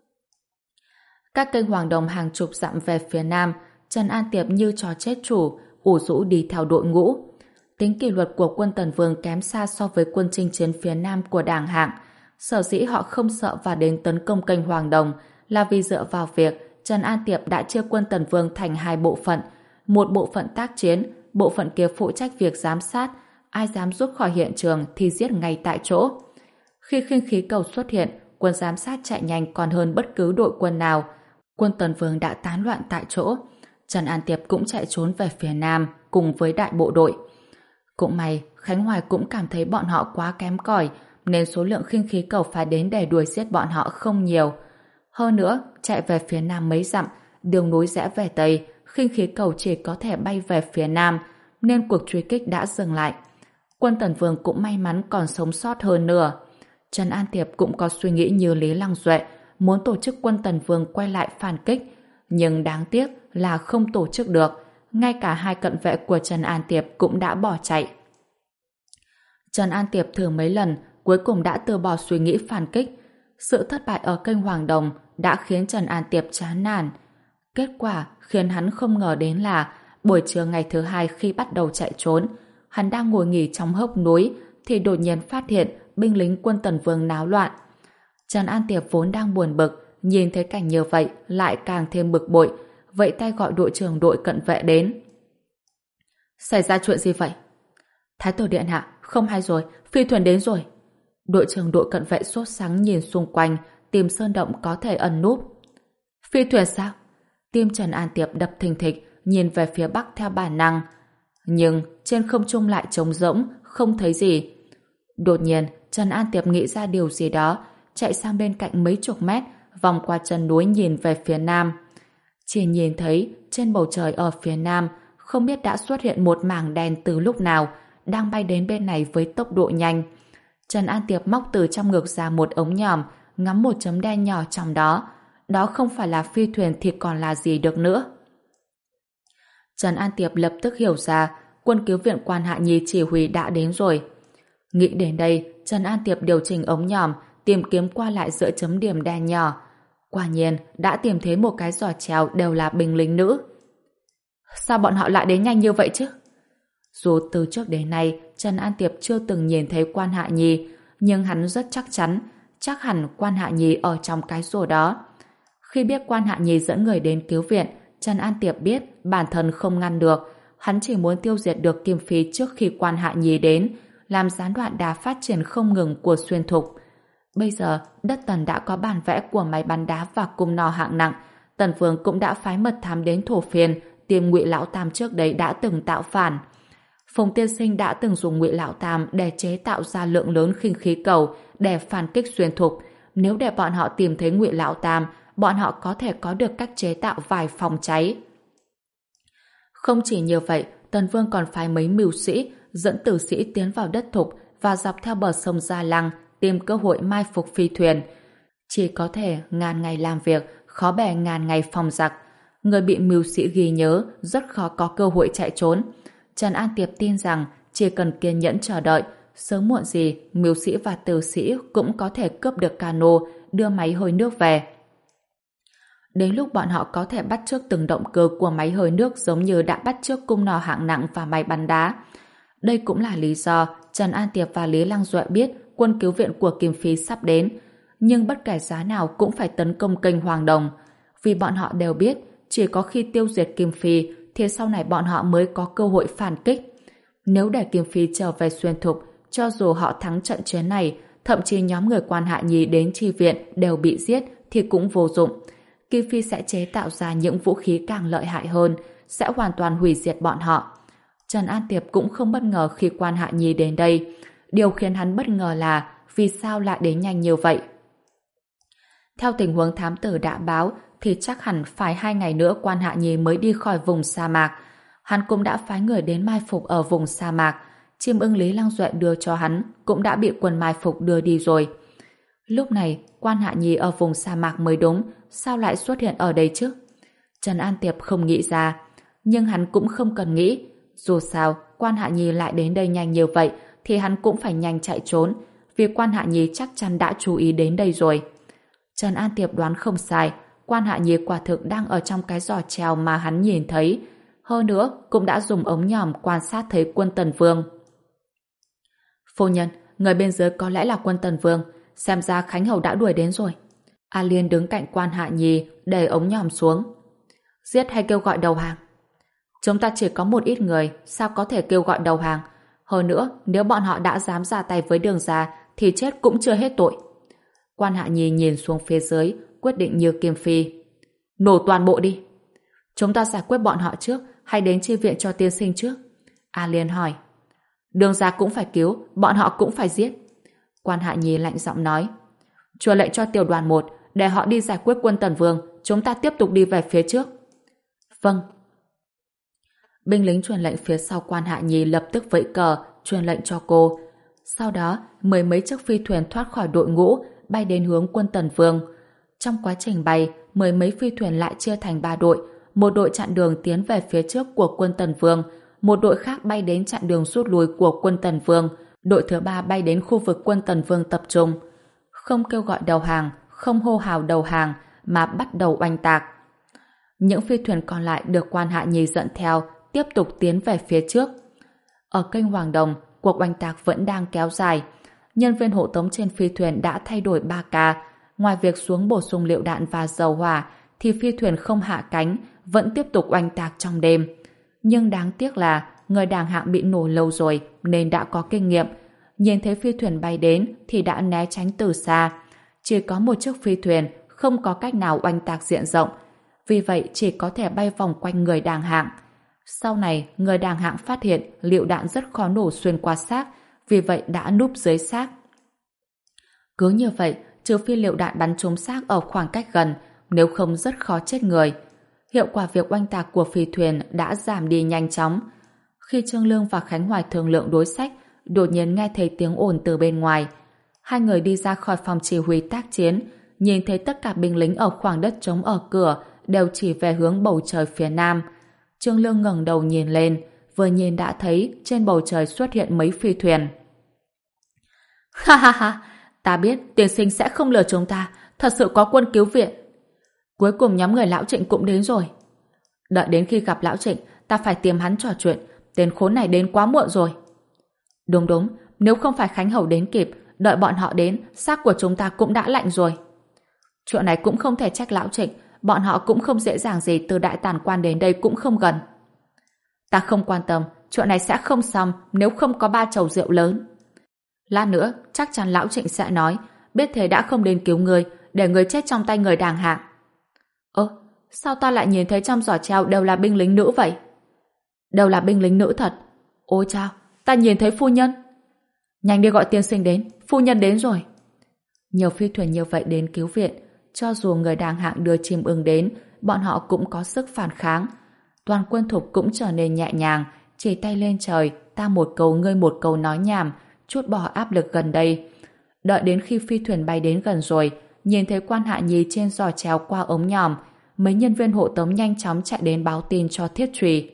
Các kênh Hoàng Đồng hàng chục dặm về phía nam, Trần An Tiệp như chó chết chủ, ủ rũ đi theo đội ngũ. Tính kỷ luật của quân Tần Vương kém xa so với quân chinh chiến phía nam của Đàng Hạng. Sở dĩ họ không sợ và đến tấn công kênh Hoàng Đồng là vì dựa vào việc Trần An Tiệp đã chia quân Tần Vương thành hai bộ phận. Một bộ phận tác chiến, bộ phận kia phụ trách việc giám sát, ai dám rút khỏi hiện trường thì giết ngay tại chỗ. Khi khinh khí cầu xuất hiện, quân giám sát chạy nhanh còn hơn bất cứ đội quân nào. Quân Tần Vương đã tán loạn tại chỗ. Trần An Tiệp cũng chạy trốn về phía nam cùng với đại bộ đội. Cũng may, Khánh Hoài cũng cảm thấy bọn họ quá kém cỏi nên số lượng khinh khí cầu phải đến để đuổi giết bọn họ không nhiều. Hơn nữa, chạy về phía nam mấy dặm, đường núi rẽ về tây, khinh khí cầu chỉ có thể bay về phía nam nên cuộc truy kích đã dừng lại. Quân Tần Vương cũng may mắn còn sống sót hơn nửa. Trần An Tiệp cũng có suy nghĩ như Lý Lăng Duệ, muốn tổ chức quân Tần Vương quay lại phản kích, nhưng đáng tiếc là không tổ chức được. Ngay cả hai cận vệ của Trần An Tiệp cũng đã bỏ chạy. Trần An Tiệp thử mấy lần, cuối cùng đã từ bỏ suy nghĩ phản kích. Sự thất bại ở kênh Hoàng Đồng đã khiến Trần An Tiệp chán nản. Kết quả khiến hắn không ngờ đến là buổi trưa ngày thứ hai khi bắt đầu chạy trốn, hắn đang ngồi nghỉ trong hốc núi thì đột nhiên phát hiện binh lính quân Tần Vương náo loạn. Trần An Tiệp vốn đang buồn bực, nhìn thấy cảnh như vậy lại càng thêm bực bội, vẫy tay gọi đội trưởng đội cận vệ đến. Xảy ra chuyện gì vậy? Thái tử điện hạ, không hay rồi, phi thuyền đến rồi. Đội trưởng đội cận vệ sốt sắng nhìn xung quanh, tìm sơn động có thể ẩn núp. Phi thuyền sao? Tim Trần An Tiệp đập thình thịch, nhìn về phía bắc theo bản năng. Nhưng trên không trung lại trống rỗng, không thấy gì. Đột nhiên, Trần An Tiệp nghĩ ra điều gì đó, chạy sang bên cạnh mấy chục mét, vòng qua chân núi nhìn về phía nam. Chỉ nhìn thấy trên bầu trời ở phía nam không biết đã xuất hiện một mảng đen từ lúc nào, đang bay đến bên này với tốc độ nhanh. Trần An Tiệp móc từ trong ngực ra một ống nhòm, ngắm một chấm đen nhỏ trong đó. Đó không phải là phi thuyền thì còn là gì được nữa. Trần An Tiệp lập tức hiểu ra quân cứu viện quan Hạ Nhi chỉ huy đã đến rồi. Nghĩ đến đây, Trần An Tiệp điều chỉnh ống nhòm, tìm kiếm qua lại giữa chấm điểm đen nhỏ. Quả nhiên, đã tìm thấy một cái giỏ treo đều là binh lính nữ. Sao bọn họ lại đến nhanh như vậy chứ? Dù từ trước đến nay, Trần An Tiệp chưa từng nhìn thấy quan Hạ Nhi, nhưng hắn rất chắc chắn, chắc hẳn quan Hạ Nhi ở trong cái rổ đó. Khi biết quan Hạ Nhi dẫn người đến cứu viện, Trần An Tiệp biết bản thân không ngăn được, hắn chỉ muốn tiêu diệt được Kim Phi trước khi quan Hạ Nhi đến, làm gián đoạn đà phát triển không ngừng của Xuyên Thục. Bây giờ, đất Tần đã có bản vẽ của máy bắn đá và cung nỏ hạng nặng, Tần Vương cũng đã phái mật thám đến Thổ Phiên, tìm Ngụy Lão Tam trước đấy đã từng tạo phản. Phùng Tiên Sinh đã từng dùng Ngụy Lão Tam để chế tạo ra lượng lớn khinh khí cầu để phản kích Xuyên Thục. Nếu để bọn họ tìm thấy Ngụy Lão Tam, bọn họ có thể có được cách chế tạo vài phòng cháy. Không chỉ như vậy, Tần Vương còn phái mấy mưu sĩ dẫn tử sĩ tiến vào đất Thục và dọc theo bờ sông Gia Lăng tìm cơ hội mai phục phi thuyền. Chỉ có thể ngàn ngày làm việc, khó bè ngàn ngày phòng giặc. Người bị mưu sĩ ghi nhớ rất khó có cơ hội chạy trốn. Trần An Tiệp tin rằng chỉ cần kiên nhẫn chờ đợi, sớm muộn gì mưu sĩ và tử sĩ cũng có thể cướp được cano, đưa máy hơi nước về. Đến lúc bọn họ có thể bắt chước từng động cơ của máy hơi nước giống như đã bắt chước cung nỏ hạng nặng và máy bắn đá. Đây cũng là lý do Trần An Tiệp và Lý Lăng Duệ biết quân cứu viện của Kim Phi sắp đến, nhưng bất kể giá nào cũng phải tấn công kênh Hoàng Đồng, vì bọn họ đều biết chỉ có khi tiêu diệt Kim Phi thì sau này bọn họ mới có cơ hội phản kích. Nếu để Kim Phi trở về Xuyên Thục, cho dù họ thắng trận chiến này, thậm chí nhóm người Quan Hạ Nhi đến chi viện đều bị giết thì cũng vô dụng. Kim Phi sẽ chế tạo ra những vũ khí càng lợi hại hơn, sẽ hoàn toàn hủy diệt bọn họ. Trần An Tiệp cũng không bất ngờ khi Quan Hạ Nhi đến đây. Điều khiến hắn bất ngờ là vì sao lại đến nhanh như vậy. Theo tình huống thám tử đã báo thì chắc hẳn phải hai ngày nữa Quan Hạ Nhi mới đi khỏi vùng sa mạc. Hắn cũng đã phái người đến mai phục ở vùng sa mạc. Chim ưng Lý Lăng Duệ đưa cho hắn cũng đã bị quân mai phục đưa đi rồi. Lúc này Quan Hạ Nhi ở vùng sa mạc mới đúng, sao lại xuất hiện ở đây chứ? Trần An Tiệp không nghĩ ra, nhưng hắn cũng không cần nghĩ. Dù sao, Quan Hạ Nhi lại đến đây nhanh như vậy thì hắn cũng phải nhanh chạy trốn, vì Quan Hạ Nhi chắc chắn đã chú ý đến đây rồi. Trần An Tiệp đoán không sai, Quan Hạ Nhi quả thực đang ở trong cái giỏ treo mà hắn nhìn thấy. Hơn nữa, cũng đã dùng ống nhòm quan sát thấy quân Tần Vương. Phu nhân, người bên dưới có lẽ là quân Tần Vương, xem ra Khánh Hầu đã đuổi đến rồi. A Liên đứng cạnh Quan Hạ Nhi, để ống nhòm xuống. Giết hay kêu gọi đầu hàng? Chúng ta chỉ có một ít người, sao có thể kêu gọi đầu hàng? Hơn nữa, nếu bọn họ đã dám ra tay với Đường gia, thì chết cũng chưa hết tội. Quan Hạ Nhi nhìn xuống phía dưới, quyết định như Kim Phi. Nổ toàn bộ đi. Chúng ta giải quyết bọn họ trước, hay đến chi viện cho tiên sinh trước? A Liên hỏi. Đường gia cũng phải cứu, bọn họ cũng phải giết. Quan Hạ Nhi lạnh giọng nói. Truyền lệnh cho tiểu đoàn một, để họ đi giải quyết quân Tần Vương, chúng ta tiếp tục đi về phía trước. Vâng. Binh lính truyền lệnh phía sau Quan Hạ Nhi lập tức vẫy cờ, truyền lệnh cho cô. Sau đó, mười mấy chiếc phi thuyền thoát khỏi đội ngũ, bay đến hướng quân Tần Vương. Trong quá trình bay, mười mấy phi thuyền lại chia thành ba đội, một đội chặn đường tiến về phía trước của quân Tần Vương, một đội khác bay đến chặn đường rút lui của quân Tần Vương, đội thứ ba bay đến khu vực quân Tần Vương tập trung. Không kêu gọi đầu hàng, không hô hào đầu hàng, mà bắt đầu oanh tạc. Những phi thuyền còn lại được Quan Hạ Nhi dẫn theo, tiếp tục tiến về phía trước. Ở kênh Hoàng Đồng, cuộc oanh tạc vẫn đang kéo dài. Nhân viên hộ tống trên phi thuyền đã thay đổi ba ca. Ngoài việc xuống bổ sung lựu đạn và dầu hỏa, thì phi thuyền không hạ cánh, vẫn tiếp tục oanh tạc trong đêm. Nhưng đáng tiếc là người đàng hạng bị nổ lâu rồi nên đã có kinh nghiệm. Nhìn thấy phi thuyền bay đến thì đã né tránh từ xa. Chỉ có một chiếc phi thuyền không có cách nào oanh tạc diện rộng. Vì vậy chỉ có thể bay vòng quanh người đàng hạng. Sau này, người đàng hạng phát hiện lựu đạn rất khó nổ xuyên qua xác, vì vậy đã núp dưới xác. Cứ như vậy, trừ phi lựu đạn bắn trúng xác ở khoảng cách gần, nếu không rất khó chết người. Hiệu quả việc oanh tạc của phi thuyền đã giảm đi nhanh chóng. Khi Trương Lương và Khánh Hoài thương lượng đối sách, đột nhiên nghe thấy tiếng ồn từ bên ngoài. Hai người đi ra khỏi phòng chỉ huy tác chiến, nhìn thấy tất cả binh lính ở khoảng đất trống ở cửa đều chỉ về hướng bầu trời phía nam. Trương Lương ngẩng đầu nhìn lên, vừa nhìn đã thấy trên bầu trời xuất hiện mấy phi thuyền. Ha ha ha, ta biết tiên sinh sẽ không lừa chúng ta, thật sự có quân cứu viện. Cuối cùng nhóm người lão Trịnh cũng đến rồi. Đợi đến khi gặp lão Trịnh, ta phải tìm hắn trò chuyện, tên khốn này đến quá muộn rồi. Đúng đúng, nếu không phải Khánh Hầu đến kịp, đợi bọn họ đến, xác của chúng ta cũng đã lạnh rồi. Chuyện này cũng không thể trách lão Trịnh, bọn họ cũng không dễ dàng gì từ Đại Tản Quan đến đây cũng không gần. Ta không quan tâm, chuyện này sẽ không xong nếu không có ba chầu rượu lớn. Lát nữa, chắc chắn lão Trịnh sẽ nói, biết thế đã không đến cứu người, để người chết trong tay người đàng hạng. Ơ, sao ta lại nhìn thấy trong giỏ treo đều là binh lính nữ vậy? Đều là binh lính nữ thật. Ôi chao, ta nhìn thấy phu nhân. Nhanh đi gọi tiên sinh đến, phu nhân đến rồi. Nhiều phi thuyền như vậy đến cứu viện, cho dù người đàng hạng đưa chim ưng đến, bọn họ cũng có sức phản kháng. Toàn quân thục cũng trở nên nhẹ nhàng, chỉ tay lên trời, ta một câu ngươi một câu nói nhảm, chút bỏ áp lực gần đây. Đợi đến khi phi thuyền bay đến gần rồi, nhìn thấy Quan Hạ Nhi trên giò treo qua ống nhòm, mấy nhân viên hộ tống nhanh chóng chạy đến báo tin cho Thiết Trùy.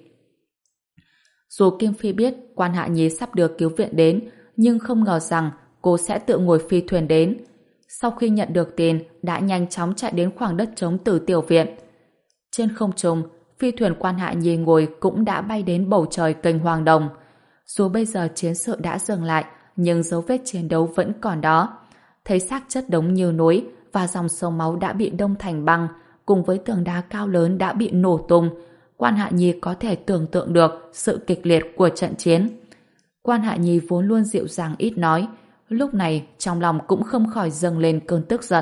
Dù Kim Phi biết Quan Hạ Nhi sắp đưa cứu viện đến, nhưng không ngờ rằng cô sẽ tự ngồi phi thuyền đến. Sau khi nhận được tin, đã nhanh chóng chạy đến khoảng đất trống Tử Tiểu Viện. Trên không trung, phi thuyền Quan Hạ Nhi ngồi cũng đã bay đến bầu trời kênh Hoàng Đồng. Dù bây giờ chiến sự đã dừng lại, nhưng dấu vết chiến đấu vẫn còn đó. Thấy xác chất đống như núi và dòng sông máu đã bị đông thành băng, cùng với tường đá cao lớn đã bị nổ tung, Quan Hạ Nhi có thể tưởng tượng được sự kịch liệt của trận chiến. Quan Hạ Nhi vốn luôn dịu dàng ít nói, lúc này trong lòng cũng không khỏi dâng lên cơn tức giận.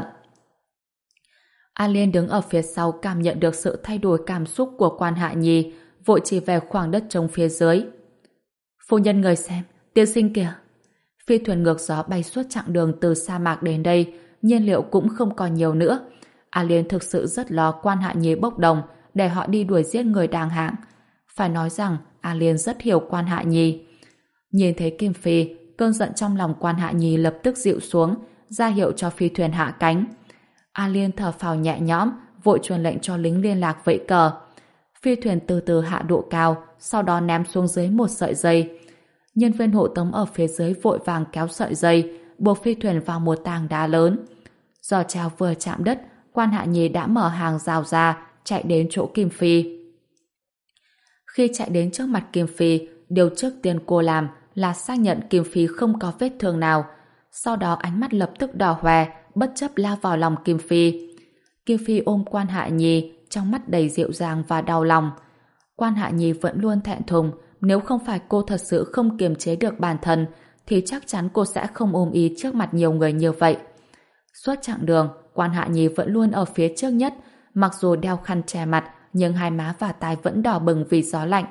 A Liên đứng ở phía sau cảm nhận được sự thay đổi cảm xúc của Quan Hạ Nhi, vội chỉ về khoảng đất trống phía dưới. Phu nhân người xem, tiên sinh kìa. Phi thuyền ngược gió bay suốt chặng đường từ sa mạc đến đây, nhiên liệu cũng không còn nhiều nữa. A Liên thực sự rất lo Quan Hạ Nhi bốc đồng để họ đi đuổi giết người đàng hạng. Phải nói rằng A Liên rất hiểu Quan Hạ Nhi. Nhìn thấy Kim Phi, cơn giận trong lòng Quan Hạ Nhi lập tức dịu xuống, ra hiệu cho phi thuyền hạ cánh. A Liên thở phào nhẹ nhõm, vội truyền lệnh cho lính liên lạc vẫy cờ. Phi thuyền từ từ hạ độ cao, sau đó ném xuống dưới một sợi dây. Nhân viên hộ tống ở phía dưới vội vàng kéo sợi dây, buộc phi thuyền vào một tảng đá lớn. Giò chèo vừa chạm đất, Quan Hạ Nhi đã mở hàng rào ra, chạy đến chỗ Kim Phi. Khi chạy đến trước mặt Kim Phi, điều trước tiên cô làm là xác nhận Kim Phi không có vết thương nào. Sau đó ánh mắt lập tức đỏ hoe, bất chấp lao vào lòng Kim Phi. Kim Phi ôm Quan Hạ Nhi, trong mắt đầy dịu dàng và đau lòng. Quan Hạ Nhi vẫn luôn thẹn thùng, nếu không phải cô thật sự không kiềm chế được bản thân, thì chắc chắn cô sẽ không ôm ý trước mặt nhiều người như vậy. Suốt chặng đường, Quan Hạ Nhi vẫn luôn ở phía trước nhất, mặc dù đeo khăn che mặt, nhưng hai má và tai vẫn đỏ bừng vì gió lạnh.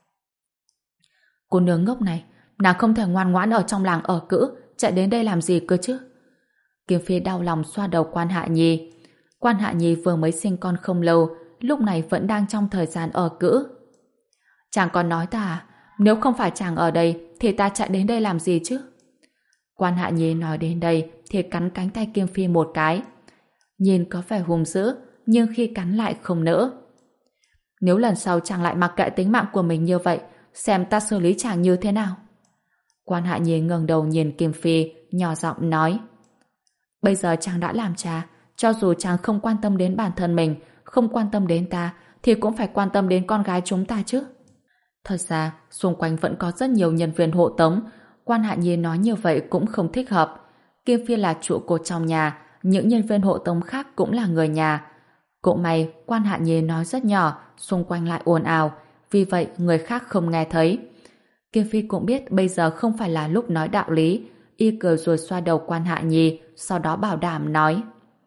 Cô nương ngốc này, nàng không thể ngoan ngoãn ở trong làng ở cữ, chạy đến đây làm gì cơ chứ? Kim Phi đau lòng xoa đầu Quan Hạ Nhi. Quan Hạ Nhi vừa mới sinh con không lâu, lúc này vẫn đang trong thời gian ở cữ. Chàng còn nói ta à, nếu không phải chàng ở đây thì ta chạy đến đây làm gì chứ? Quan Hạ Nhi nói đến đây thì cắn cánh tay Kim Phi một cái. Nhìn có vẻ hung dữ, nhưng khi cắn lại không nỡ. Nếu lần sau chàng lại mặc kệ tính mạng của mình như vậy, xem ta xử lý chàng như thế nào. Quan Hạ Nhi ngẩng đầu nhìn Kim Phi, nhỏ giọng nói. Bây giờ chàng đã làm cha, cho dù chàng không quan tâm đến bản thân mình, không quan tâm đến ta, thì cũng phải quan tâm đến con gái chúng ta chứ. Thật ra, xung quanh vẫn có rất nhiều nhân viên hộ tống. Quan Hạ Nhi nói như vậy cũng không thích hợp. Kim Phi là trụ cột trong nhà, những nhân viên hộ tống khác cũng là người nhà. Cũng may, Quan Hạ Nhi nói rất nhỏ, xung quanh lại ồn ào, vì vậy người khác không nghe thấy. Kim Phi cũng biết bây giờ không phải là lúc nói đạo lý, y cười rồi xoa đầu Quan Hạ Nhi, sau đó bảo đảm nói.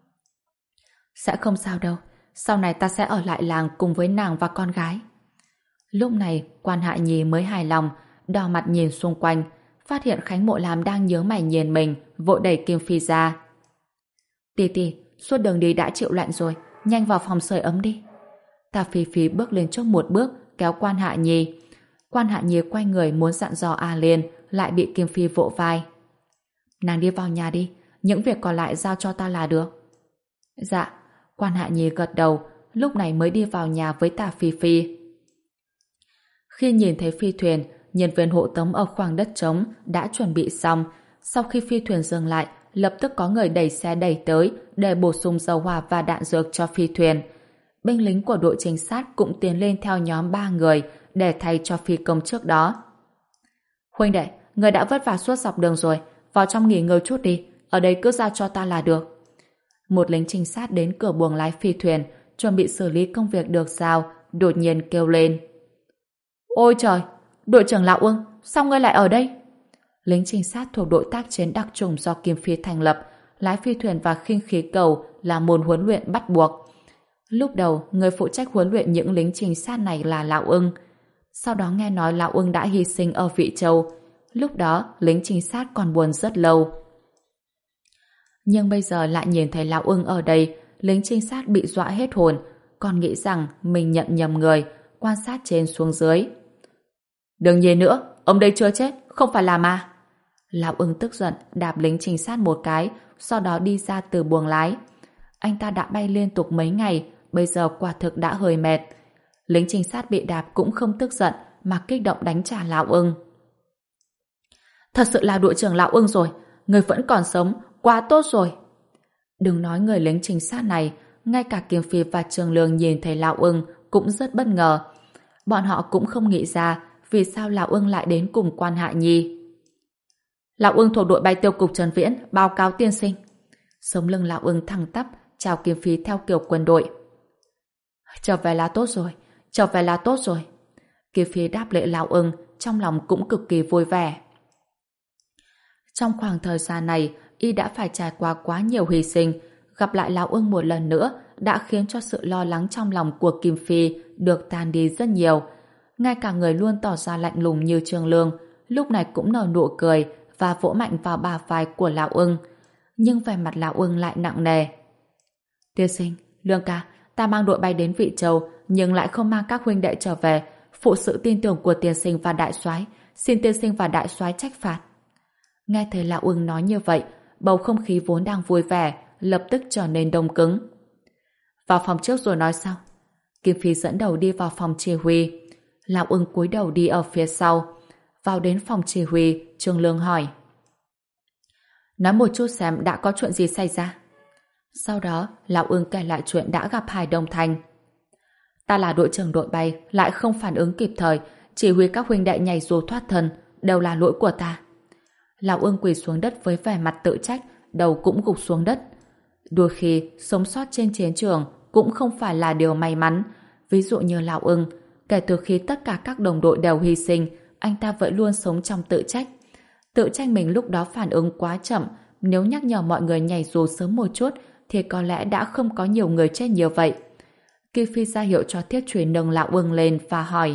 Sẽ không sao đâu, sau này ta sẽ ở lại làng cùng với nàng và con gái. Lúc này, Quan Hạ Nhi mới hài lòng, đỏ mặt nhìn xung quanh, phát hiện Khánh Mộ Lam đang nhớ mày nhìn mình, vội đẩy Kim Phi ra. Tì tì, suốt đường đi đã chịu lạnh rồi, nhanh vào phòng sưởi ấm đi. Tà Phi Phi bước lên trước một bước, kéo Quan Hạ Nhi. Quan Hạ Nhi quay người muốn dặn dò A Liên, lại bị Kim Phi vỗ vai. Nàng đi vào nhà đi, những việc còn lại giao cho ta là được. Dạ, Quan Hạ Nhi gật đầu, lúc này mới đi vào nhà với Tà Phi Phi. Khi nhìn thấy phi thuyền, nhân viên hộ tống ở khoảng đất trống đã chuẩn bị xong. Sau khi phi thuyền dừng lại, lập tức có người đẩy xe đẩy tới để bổ sung dầu hỏa và đạn dược cho phi thuyền. Binh lính của đội trinh sát cũng tiến lên theo nhóm ba người để thay cho phi công trước đó. Huynh đệ, người đã vất vả suốt dọc đường rồi, vào trong nghỉ ngơi chút đi, ở đây cứ giao cho ta là được. Một lính trinh sát đến cửa buồng lái phi thuyền, chuẩn bị xử lý công việc được giao, đột nhiên kêu lên. Ôi trời, đội trưởng Lão Ưng, sao ngươi lại ở đây? Lính trinh sát thuộc đội tác chiến đặc chủng do Kim Phi thành lập, lái phi thuyền và khinh khí cầu là môn huấn luyện bắt buộc. Lúc đầu, người phụ trách huấn luyện những lính trinh sát này là Lão Ưng. Sau đó nghe nói Lão Ưng đã hy sinh ở Vị Châu. Lúc đó, lính trinh sát còn buồn rất lâu. Nhưng bây giờ lại nhìn thấy Lão Ưng ở đây, lính trinh sát bị dọa hết hồn, còn nghĩ rằng mình nhận nhầm người, quan sát trên xuống dưới. Đừng nhìn nữa, ông đây chưa chết, không phải là ma. Lão Ưng tức giận đạp lính trinh sát một cái, sau đó đi ra từ buồng lái. Anh ta đã bay liên tục mấy ngày, bây giờ quả thực đã hơi mệt. Lính trinh sát bị đạp cũng không tức giận mà kích động đánh trả Lão Ưng. Thật sự là đội trưởng Lão Ưng rồi, người vẫn còn sống, quá tốt rồi. Đừng nói người lính trinh sát này, ngay cả Kim Phi và Trường Lương nhìn thấy Lão Ưng cũng rất bất ngờ. Bọn họ cũng không nghĩ ra vì sao Lão Ưng lại đến cùng Quan Hạ Nhi. Lão Ưng thuộc đội bay tiêu cục Trần Viễn, báo cáo tiên sinh. Sống lưng Lão Ưng thẳng tắp, chào Kim Phi theo kiểu quân đội. Trở về là tốt rồi, trở về là tốt rồi. Kim Phi đáp lễ Lão Ưng, trong lòng cũng cực kỳ vui vẻ. Trong khoảng thời gian này, y đã phải trải qua quá nhiều hy sinh, gặp lại Lão Ưng một lần nữa đã khiến cho sự lo lắng trong lòng của Kim Phi được tan đi rất nhiều. Ngay cả người luôn tỏ ra lạnh lùng như Trương Lương, lúc này cũng nở nụ cười và vỗ mạnh vào bả vai của Lão Ưng. Nhưng vẻ mặt Lão Ưng lại nặng nề. Tiên sinh, Lương ca, ta mang đội bay đến Vị Châu, nhưng lại không mang các huynh đệ trở về, phụ sự tin tưởng của tiên sinh và đại soái, xin tiên sinh và đại soái trách phạt. Nghe thấy Lão Ưng nói như vậy, bầu không khí vốn đang vui vẻ lập tức trở nên đông cứng. Vào phòng trước rồi nói sau. Kim Phi dẫn đầu đi vào phòng chỉ huy. Lão Ưng cúi đầu đi ở phía sau. Vào đến phòng chỉ huy, Trương Lương hỏi. Nói một chút xem đã có chuyện gì xảy ra. Sau đó, Lão Ưng kể lại chuyện đã gặp Hải Đông Thành. Ta là đội trưởng đội bay, lại không phản ứng kịp thời, chỉ huy các huynh đệ nhảy dù thoát thân, đều là lỗi của ta. Lão Ưng quỳ xuống đất với vẻ mặt tự trách, đầu cũng gục xuống đất. Đôi khi, sống sót trên chiến trường cũng không phải là điều may mắn. Ví dụ như Lão Ưng, kể từ khi tất cả các đồng đội đều hy sinh, anh ta vẫn luôn sống trong tự trách. Tự trách mình lúc đó phản ứng quá chậm, nếu nhắc nhở mọi người nhảy dù sớm một chút thì có lẽ đã không có nhiều người chết như vậy. Kỳ Phi ra hiệu cho Thiết Trùy nâng Lão Ưng lên và hỏi.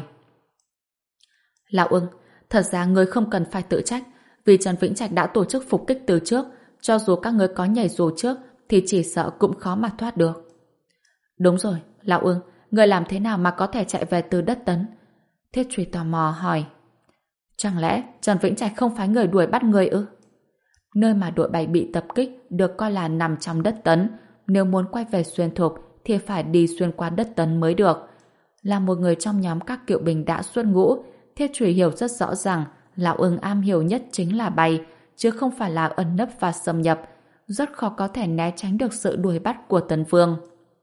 Lão Ưng, thật ra ngươi không cần phải tự trách, vì Trần Vĩnh Trạch đã tổ chức phục kích từ trước, cho dù các ngươi có nhảy dù trước thì chỉ sợ cũng khó mà thoát được. Đúng rồi, Lão Ưng, ngươi làm thế nào mà có thể chạy về từ đất Tấn? Thiết Trùy tò mò hỏi. Chẳng lẽ Trần Vĩnh Trạch không phải người đuổi bắt người ư? Nơi mà đội bay bị tập kích được coi là nằm trong đất Tấn, nếu muốn quay về Xuyên Thục thì phải đi xuyên qua đất Tấn mới được. Là một người trong nhóm các cựu binh đã xuất ngũ, Thiết Trùy hiểu rất rõ rằng Lão Ưng am hiểu nhất chính là bay, chứ không phải là ẩn nấp và xâm nhập, rất khó có thể né tránh được sự đuổi bắt của Tấn Vương.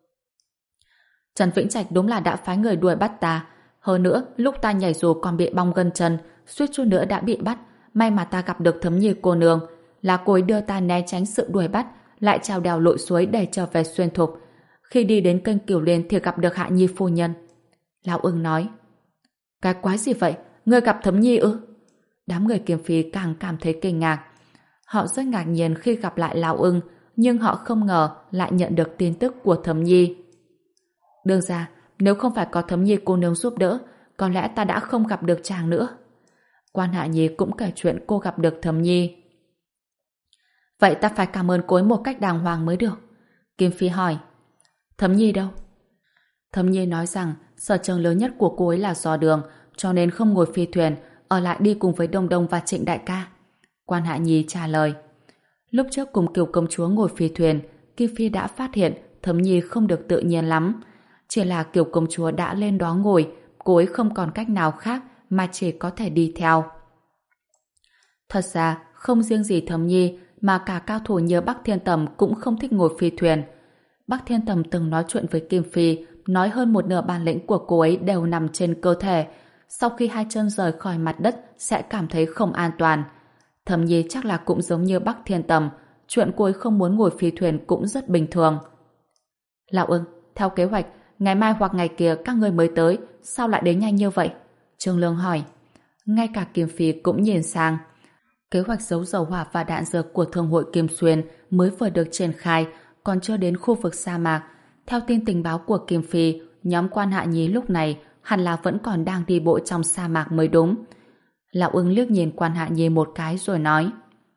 Trần Vĩnh Trạch đúng là đã phái người đuổi bắt ta. Hơn nữa, lúc ta nhảy dù còn bị bong gân chân, suýt chút nữa đã bị bắt. May mà ta gặp được Thấm Nhi cô nương, là cô ấy đưa ta né tránh sự đuổi bắt, lại trèo đèo lội suối để trở về Xuyên Thục. Khi đi đến kênh Cửu Liên thì gặp được Hạ Nhi phu nhân. Lão Ưng nói. Cái quái gì vậy? Ngươi gặp Thấm Nhi ư? Đám người Kiếm Phi càng cảm thấy kinh ngạc. Họ rất ngạc nhiên khi gặp lại Lão Ưng, nhưng họ không ngờ lại nhận được tin tức của Thấm Nhi. Đương ra, nếu không phải có Thấm Nhi cô nương giúp đỡ, có lẽ ta đã không gặp được chàng nữa. Quan Hạ Nhi cũng kể chuyện cô gặp được Thấm Nhi. Vậy ta phải cảm ơn cô ấy một cách đàng hoàng mới được. Kim Phi hỏi. Thấm Nhi đâu? Thấm Nhi nói rằng sở trường lớn nhất của cô ấy là dò đường, cho nên không ngồi phi thuyền, ở lại đi cùng với Đông Đông và Trịnh đại ca. Quan Hạ Nhi trả lời. Lúc trước cùng Kiều công chúa ngồi phi thuyền, Kim Phi đã phát hiện Thấm Nhi không được tự nhiên lắm. Chỉ là Kiều công chúa đã lên đó ngồi, cô ấy không còn cách nào khác mà chỉ có thể đi theo. Thật ra, không riêng gì Thấm Nhi mà cả cao thủ như Bắc Thiên Tầm cũng không thích ngồi phi thuyền. Bắc Thiên Tầm từng nói chuyện với Kim Phi, nói hơn một nửa bản lĩnh của cô ấy đều nằm trên cơ thể. Sau khi hai chân rời khỏi mặt đất sẽ cảm thấy không an toàn. Thấm Nhi chắc là cũng giống như Bắc Thiên Tầm, chuyện cô ấy không muốn ngồi phi thuyền cũng rất bình thường. Lão Ưng, theo kế hoạch, ngày mai hoặc ngày kia các ngươi mới tới, sao lại đến nhanh như vậy? Trương Lương hỏi. Ngay cả Kim Phi cũng nhìn sang. Kế hoạch giấu dầu hỏa và đạn dược của Thương hội Kim Xuyên mới vừa được triển khai, còn chưa đến khu vực sa mạc. Theo tin tình báo của Kim Phi, nhóm Quan Hạ Nhi lúc này hẳn là vẫn còn đang đi bộ trong sa mạc mới đúng. Lão Ưng liếc nhìn Quan Hạ Nhi một cái rồi nói.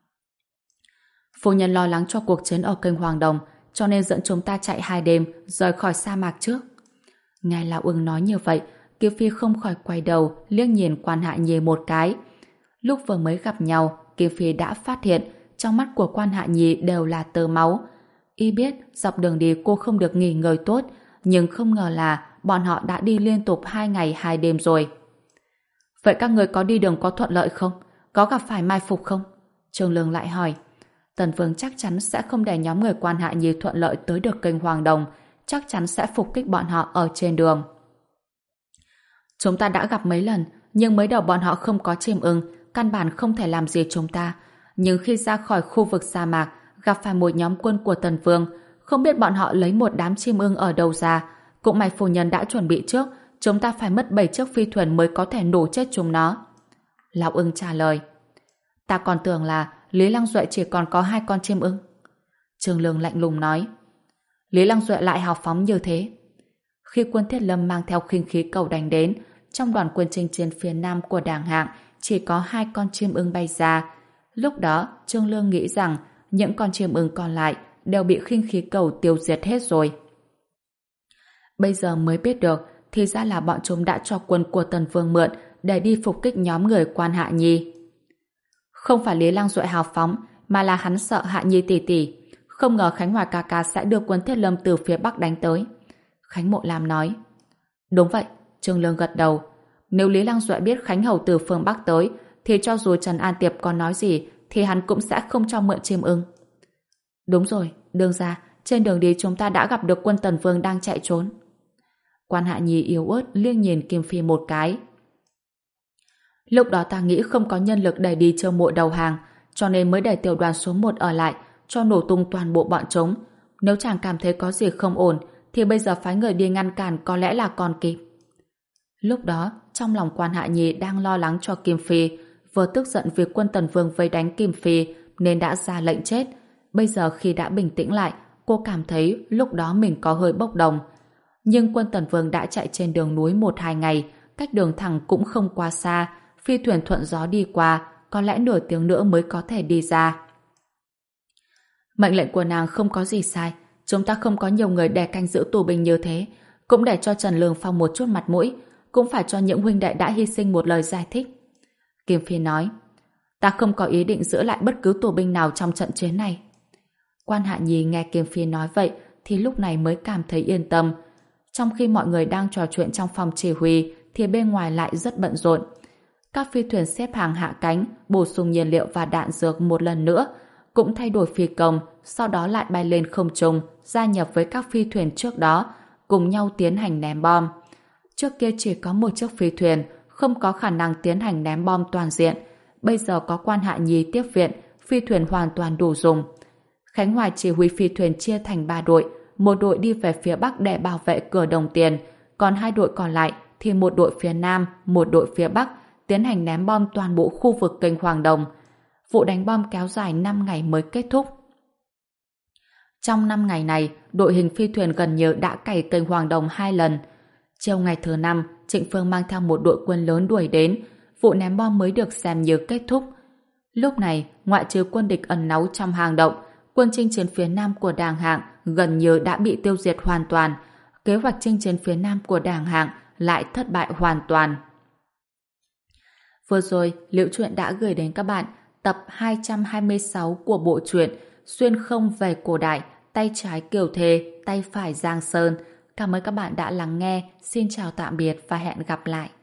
Phu nhân lo lắng cho cuộc chiến ở kênh Hoàng Đồng, cho nên dẫn chúng ta chạy hai đêm rời khỏi sa mạc trước. Nghe Lão Ưng nói như vậy, Kim Phi không khỏi quay đầu liếc nhìn Quan Hạ Nhi một cái. Lúc vừa mới gặp nhau, Kim Phi đã phát hiện trong mắt của Quan Hạ Nhi đều là tơ máu. Y biết dọc đường đi cô không được nghỉ ngơi tốt, nhưng không ngờ là bọn họ đã đi liên tục hai ngày hai đêm rồi. Vậy các người có đi đường có thuận lợi không? Có gặp phải mai phục không? Trương Lương lại hỏi. Tần Vương chắc chắn sẽ không để nhóm người Quan Hạ Nhi thuận lợi tới được kênh Hoàng Đồng, chắc chắn sẽ phục kích bọn họ ở trên đường. Chúng ta đã gặp mấy lần, nhưng mới đầu bọn họ không có chim ưng, căn bản không thể làm gì chúng ta. Nhưng khi ra khỏi khu vực sa mạc, gặp phải một nhóm quân của Tần Vương, không biết bọn họ lấy một đám chim ưng ở đâu ra. Cũng may phu nhân đã chuẩn bị trước, chúng ta phải mất bảy chiếc phi thuyền mới có thể nổ chết chúng nó. Lão ưng trả lời. Ta còn tưởng là Lý Lăng Duệ chỉ còn có hai con chim ưng. Trương Lương lạnh lùng nói. Lý Lăng Duệ lại hào phóng như thế. Khi quân Thiết Lâm mang theo khinh khí cầu đánh đến, trong đoàn quân chinh chiến phía nam của Đàng Hạng chỉ có hai con chim ưng bay ra. Lúc đó, Trương Lương nghĩ rằng những con chim ưng còn lại đều bị khinh khí cầu tiêu diệt hết rồi. Bây giờ mới biết được, thì ra là bọn chúng đã cho quân của Tần Vương mượn để đi phục kích nhóm người Quan Hạ Nhi. Không phải Lý Lăng Duệ hào phóng, mà là hắn sợ Hạ Nhi tỷ tỷ. Không ngờ Khánh Hoài ca ca sẽ đưa quân Thiết Lâm từ phía Bắc đánh tới. Khánh Mộ Lam nói. Đúng vậy, Trương Lương gật đầu. Nếu Lý Lăng Duệ biết Khánh Hầu từ phương Bắc tới, thì cho dù Trần An Tiệp có nói gì, thì hắn cũng sẽ không cho mượn chim ưng. Đúng rồi, đương ra, trên đường đi chúng ta đã gặp được quân Tần Vương đang chạy trốn. Quan Hạ Nhi yếu ớt liếc nhìn Kim Phi một cái. Lúc đó ta nghĩ không có nhân lực để đi Châu Mộ đầu hàng, cho nên mới để tiểu đoàn số một ở lại, cho nổ tung toàn bộ bọn chúng. Nếu chàng cảm thấy có gì không ổn, thì bây giờ phái người đi ngăn cản có lẽ là còn kịp. Lúc đó, trong lòng Quan Hạ Nhi đang lo lắng cho Kim Phi, vừa tức giận vì quân Tần Vương vây đánh Kim Phi, nên đã ra lệnh chết. Bây giờ khi đã bình tĩnh lại, cô cảm thấy lúc đó mình có hơi bốc đồng. Nhưng quân Tần Vương đã chạy trên đường núi một hai ngày, cách đường thẳng cũng không quá xa, phi thuyền thuận gió đi qua, có lẽ nửa tiếng nữa mới có thể đi ra. Mệnh lệnh của nàng không có gì sai, chúng ta không có nhiều người để canh giữ tù binh như thế, cũng để cho Trần Lương Phong một chút mặt mũi, cũng phải cho những huynh đệ đã hy sinh một lời giải thích. Kim Phi nói, ta không có ý định giữ lại bất cứ tù binh nào trong trận chiến này. Quan Hạ Nhi nghe Kim Phi nói vậy thì lúc này mới cảm thấy yên tâm. Trong khi mọi người đang trò chuyện trong phòng chỉ huy thì bên ngoài lại rất bận rộn. Các phi thuyền xếp hàng hạ cánh, bổ sung nhiên liệu và đạn dược một lần nữa, cũng thay đổi phi công, sau đó lại bay lên không trung, gia nhập với các phi thuyền trước đó, cùng nhau tiến hành ném bom. Trước kia chỉ có một chiếc phi thuyền, không có khả năng tiến hành ném bom toàn diện. Bây giờ có Quan Hạ Nhi tiếp viện, phi thuyền hoàn toàn đủ dùng. Khánh Hoài chỉ huy phi thuyền chia thành ba đội, một đội đi về phía Bắc để bảo vệ cửa Đồng Tiền, còn hai đội còn lại thì một đội phía Nam, một đội phía Bắc, tiến hành ném bom toàn bộ khu vực kênh Hoàng Đồng. Vụ đánh bom kéo dài năm ngày mới kết thúc. Trong năm ngày này, đội hình phi thuyền gần như đã cày kênh Hoàng Đồng hai lần. Chiều ngày thứ năm, Trịnh Phương mang theo một đội quân lớn đuổi đến, vụ ném bom mới được xem như kết thúc. Lúc này, ngoại trừ quân địch ẩn náu trong hang động, quân chinh chiến phía Nam của Đàng Hạng gần như đã bị tiêu diệt hoàn toàn. Kế hoạch chinh chiến phía Nam của Đàng Hạng lại thất bại hoàn toàn. Vừa rồi, Liễu Chuyện đã gửi đến các bạn tập hai trăm hai mươi sáu của bộ truyện Xuyên không về cổ đại, tay trái Kiều Thề, tay phải Giang Sơn. Cảm ơn các bạn đã lắng nghe. Xin chào tạm biệt và hẹn gặp lại.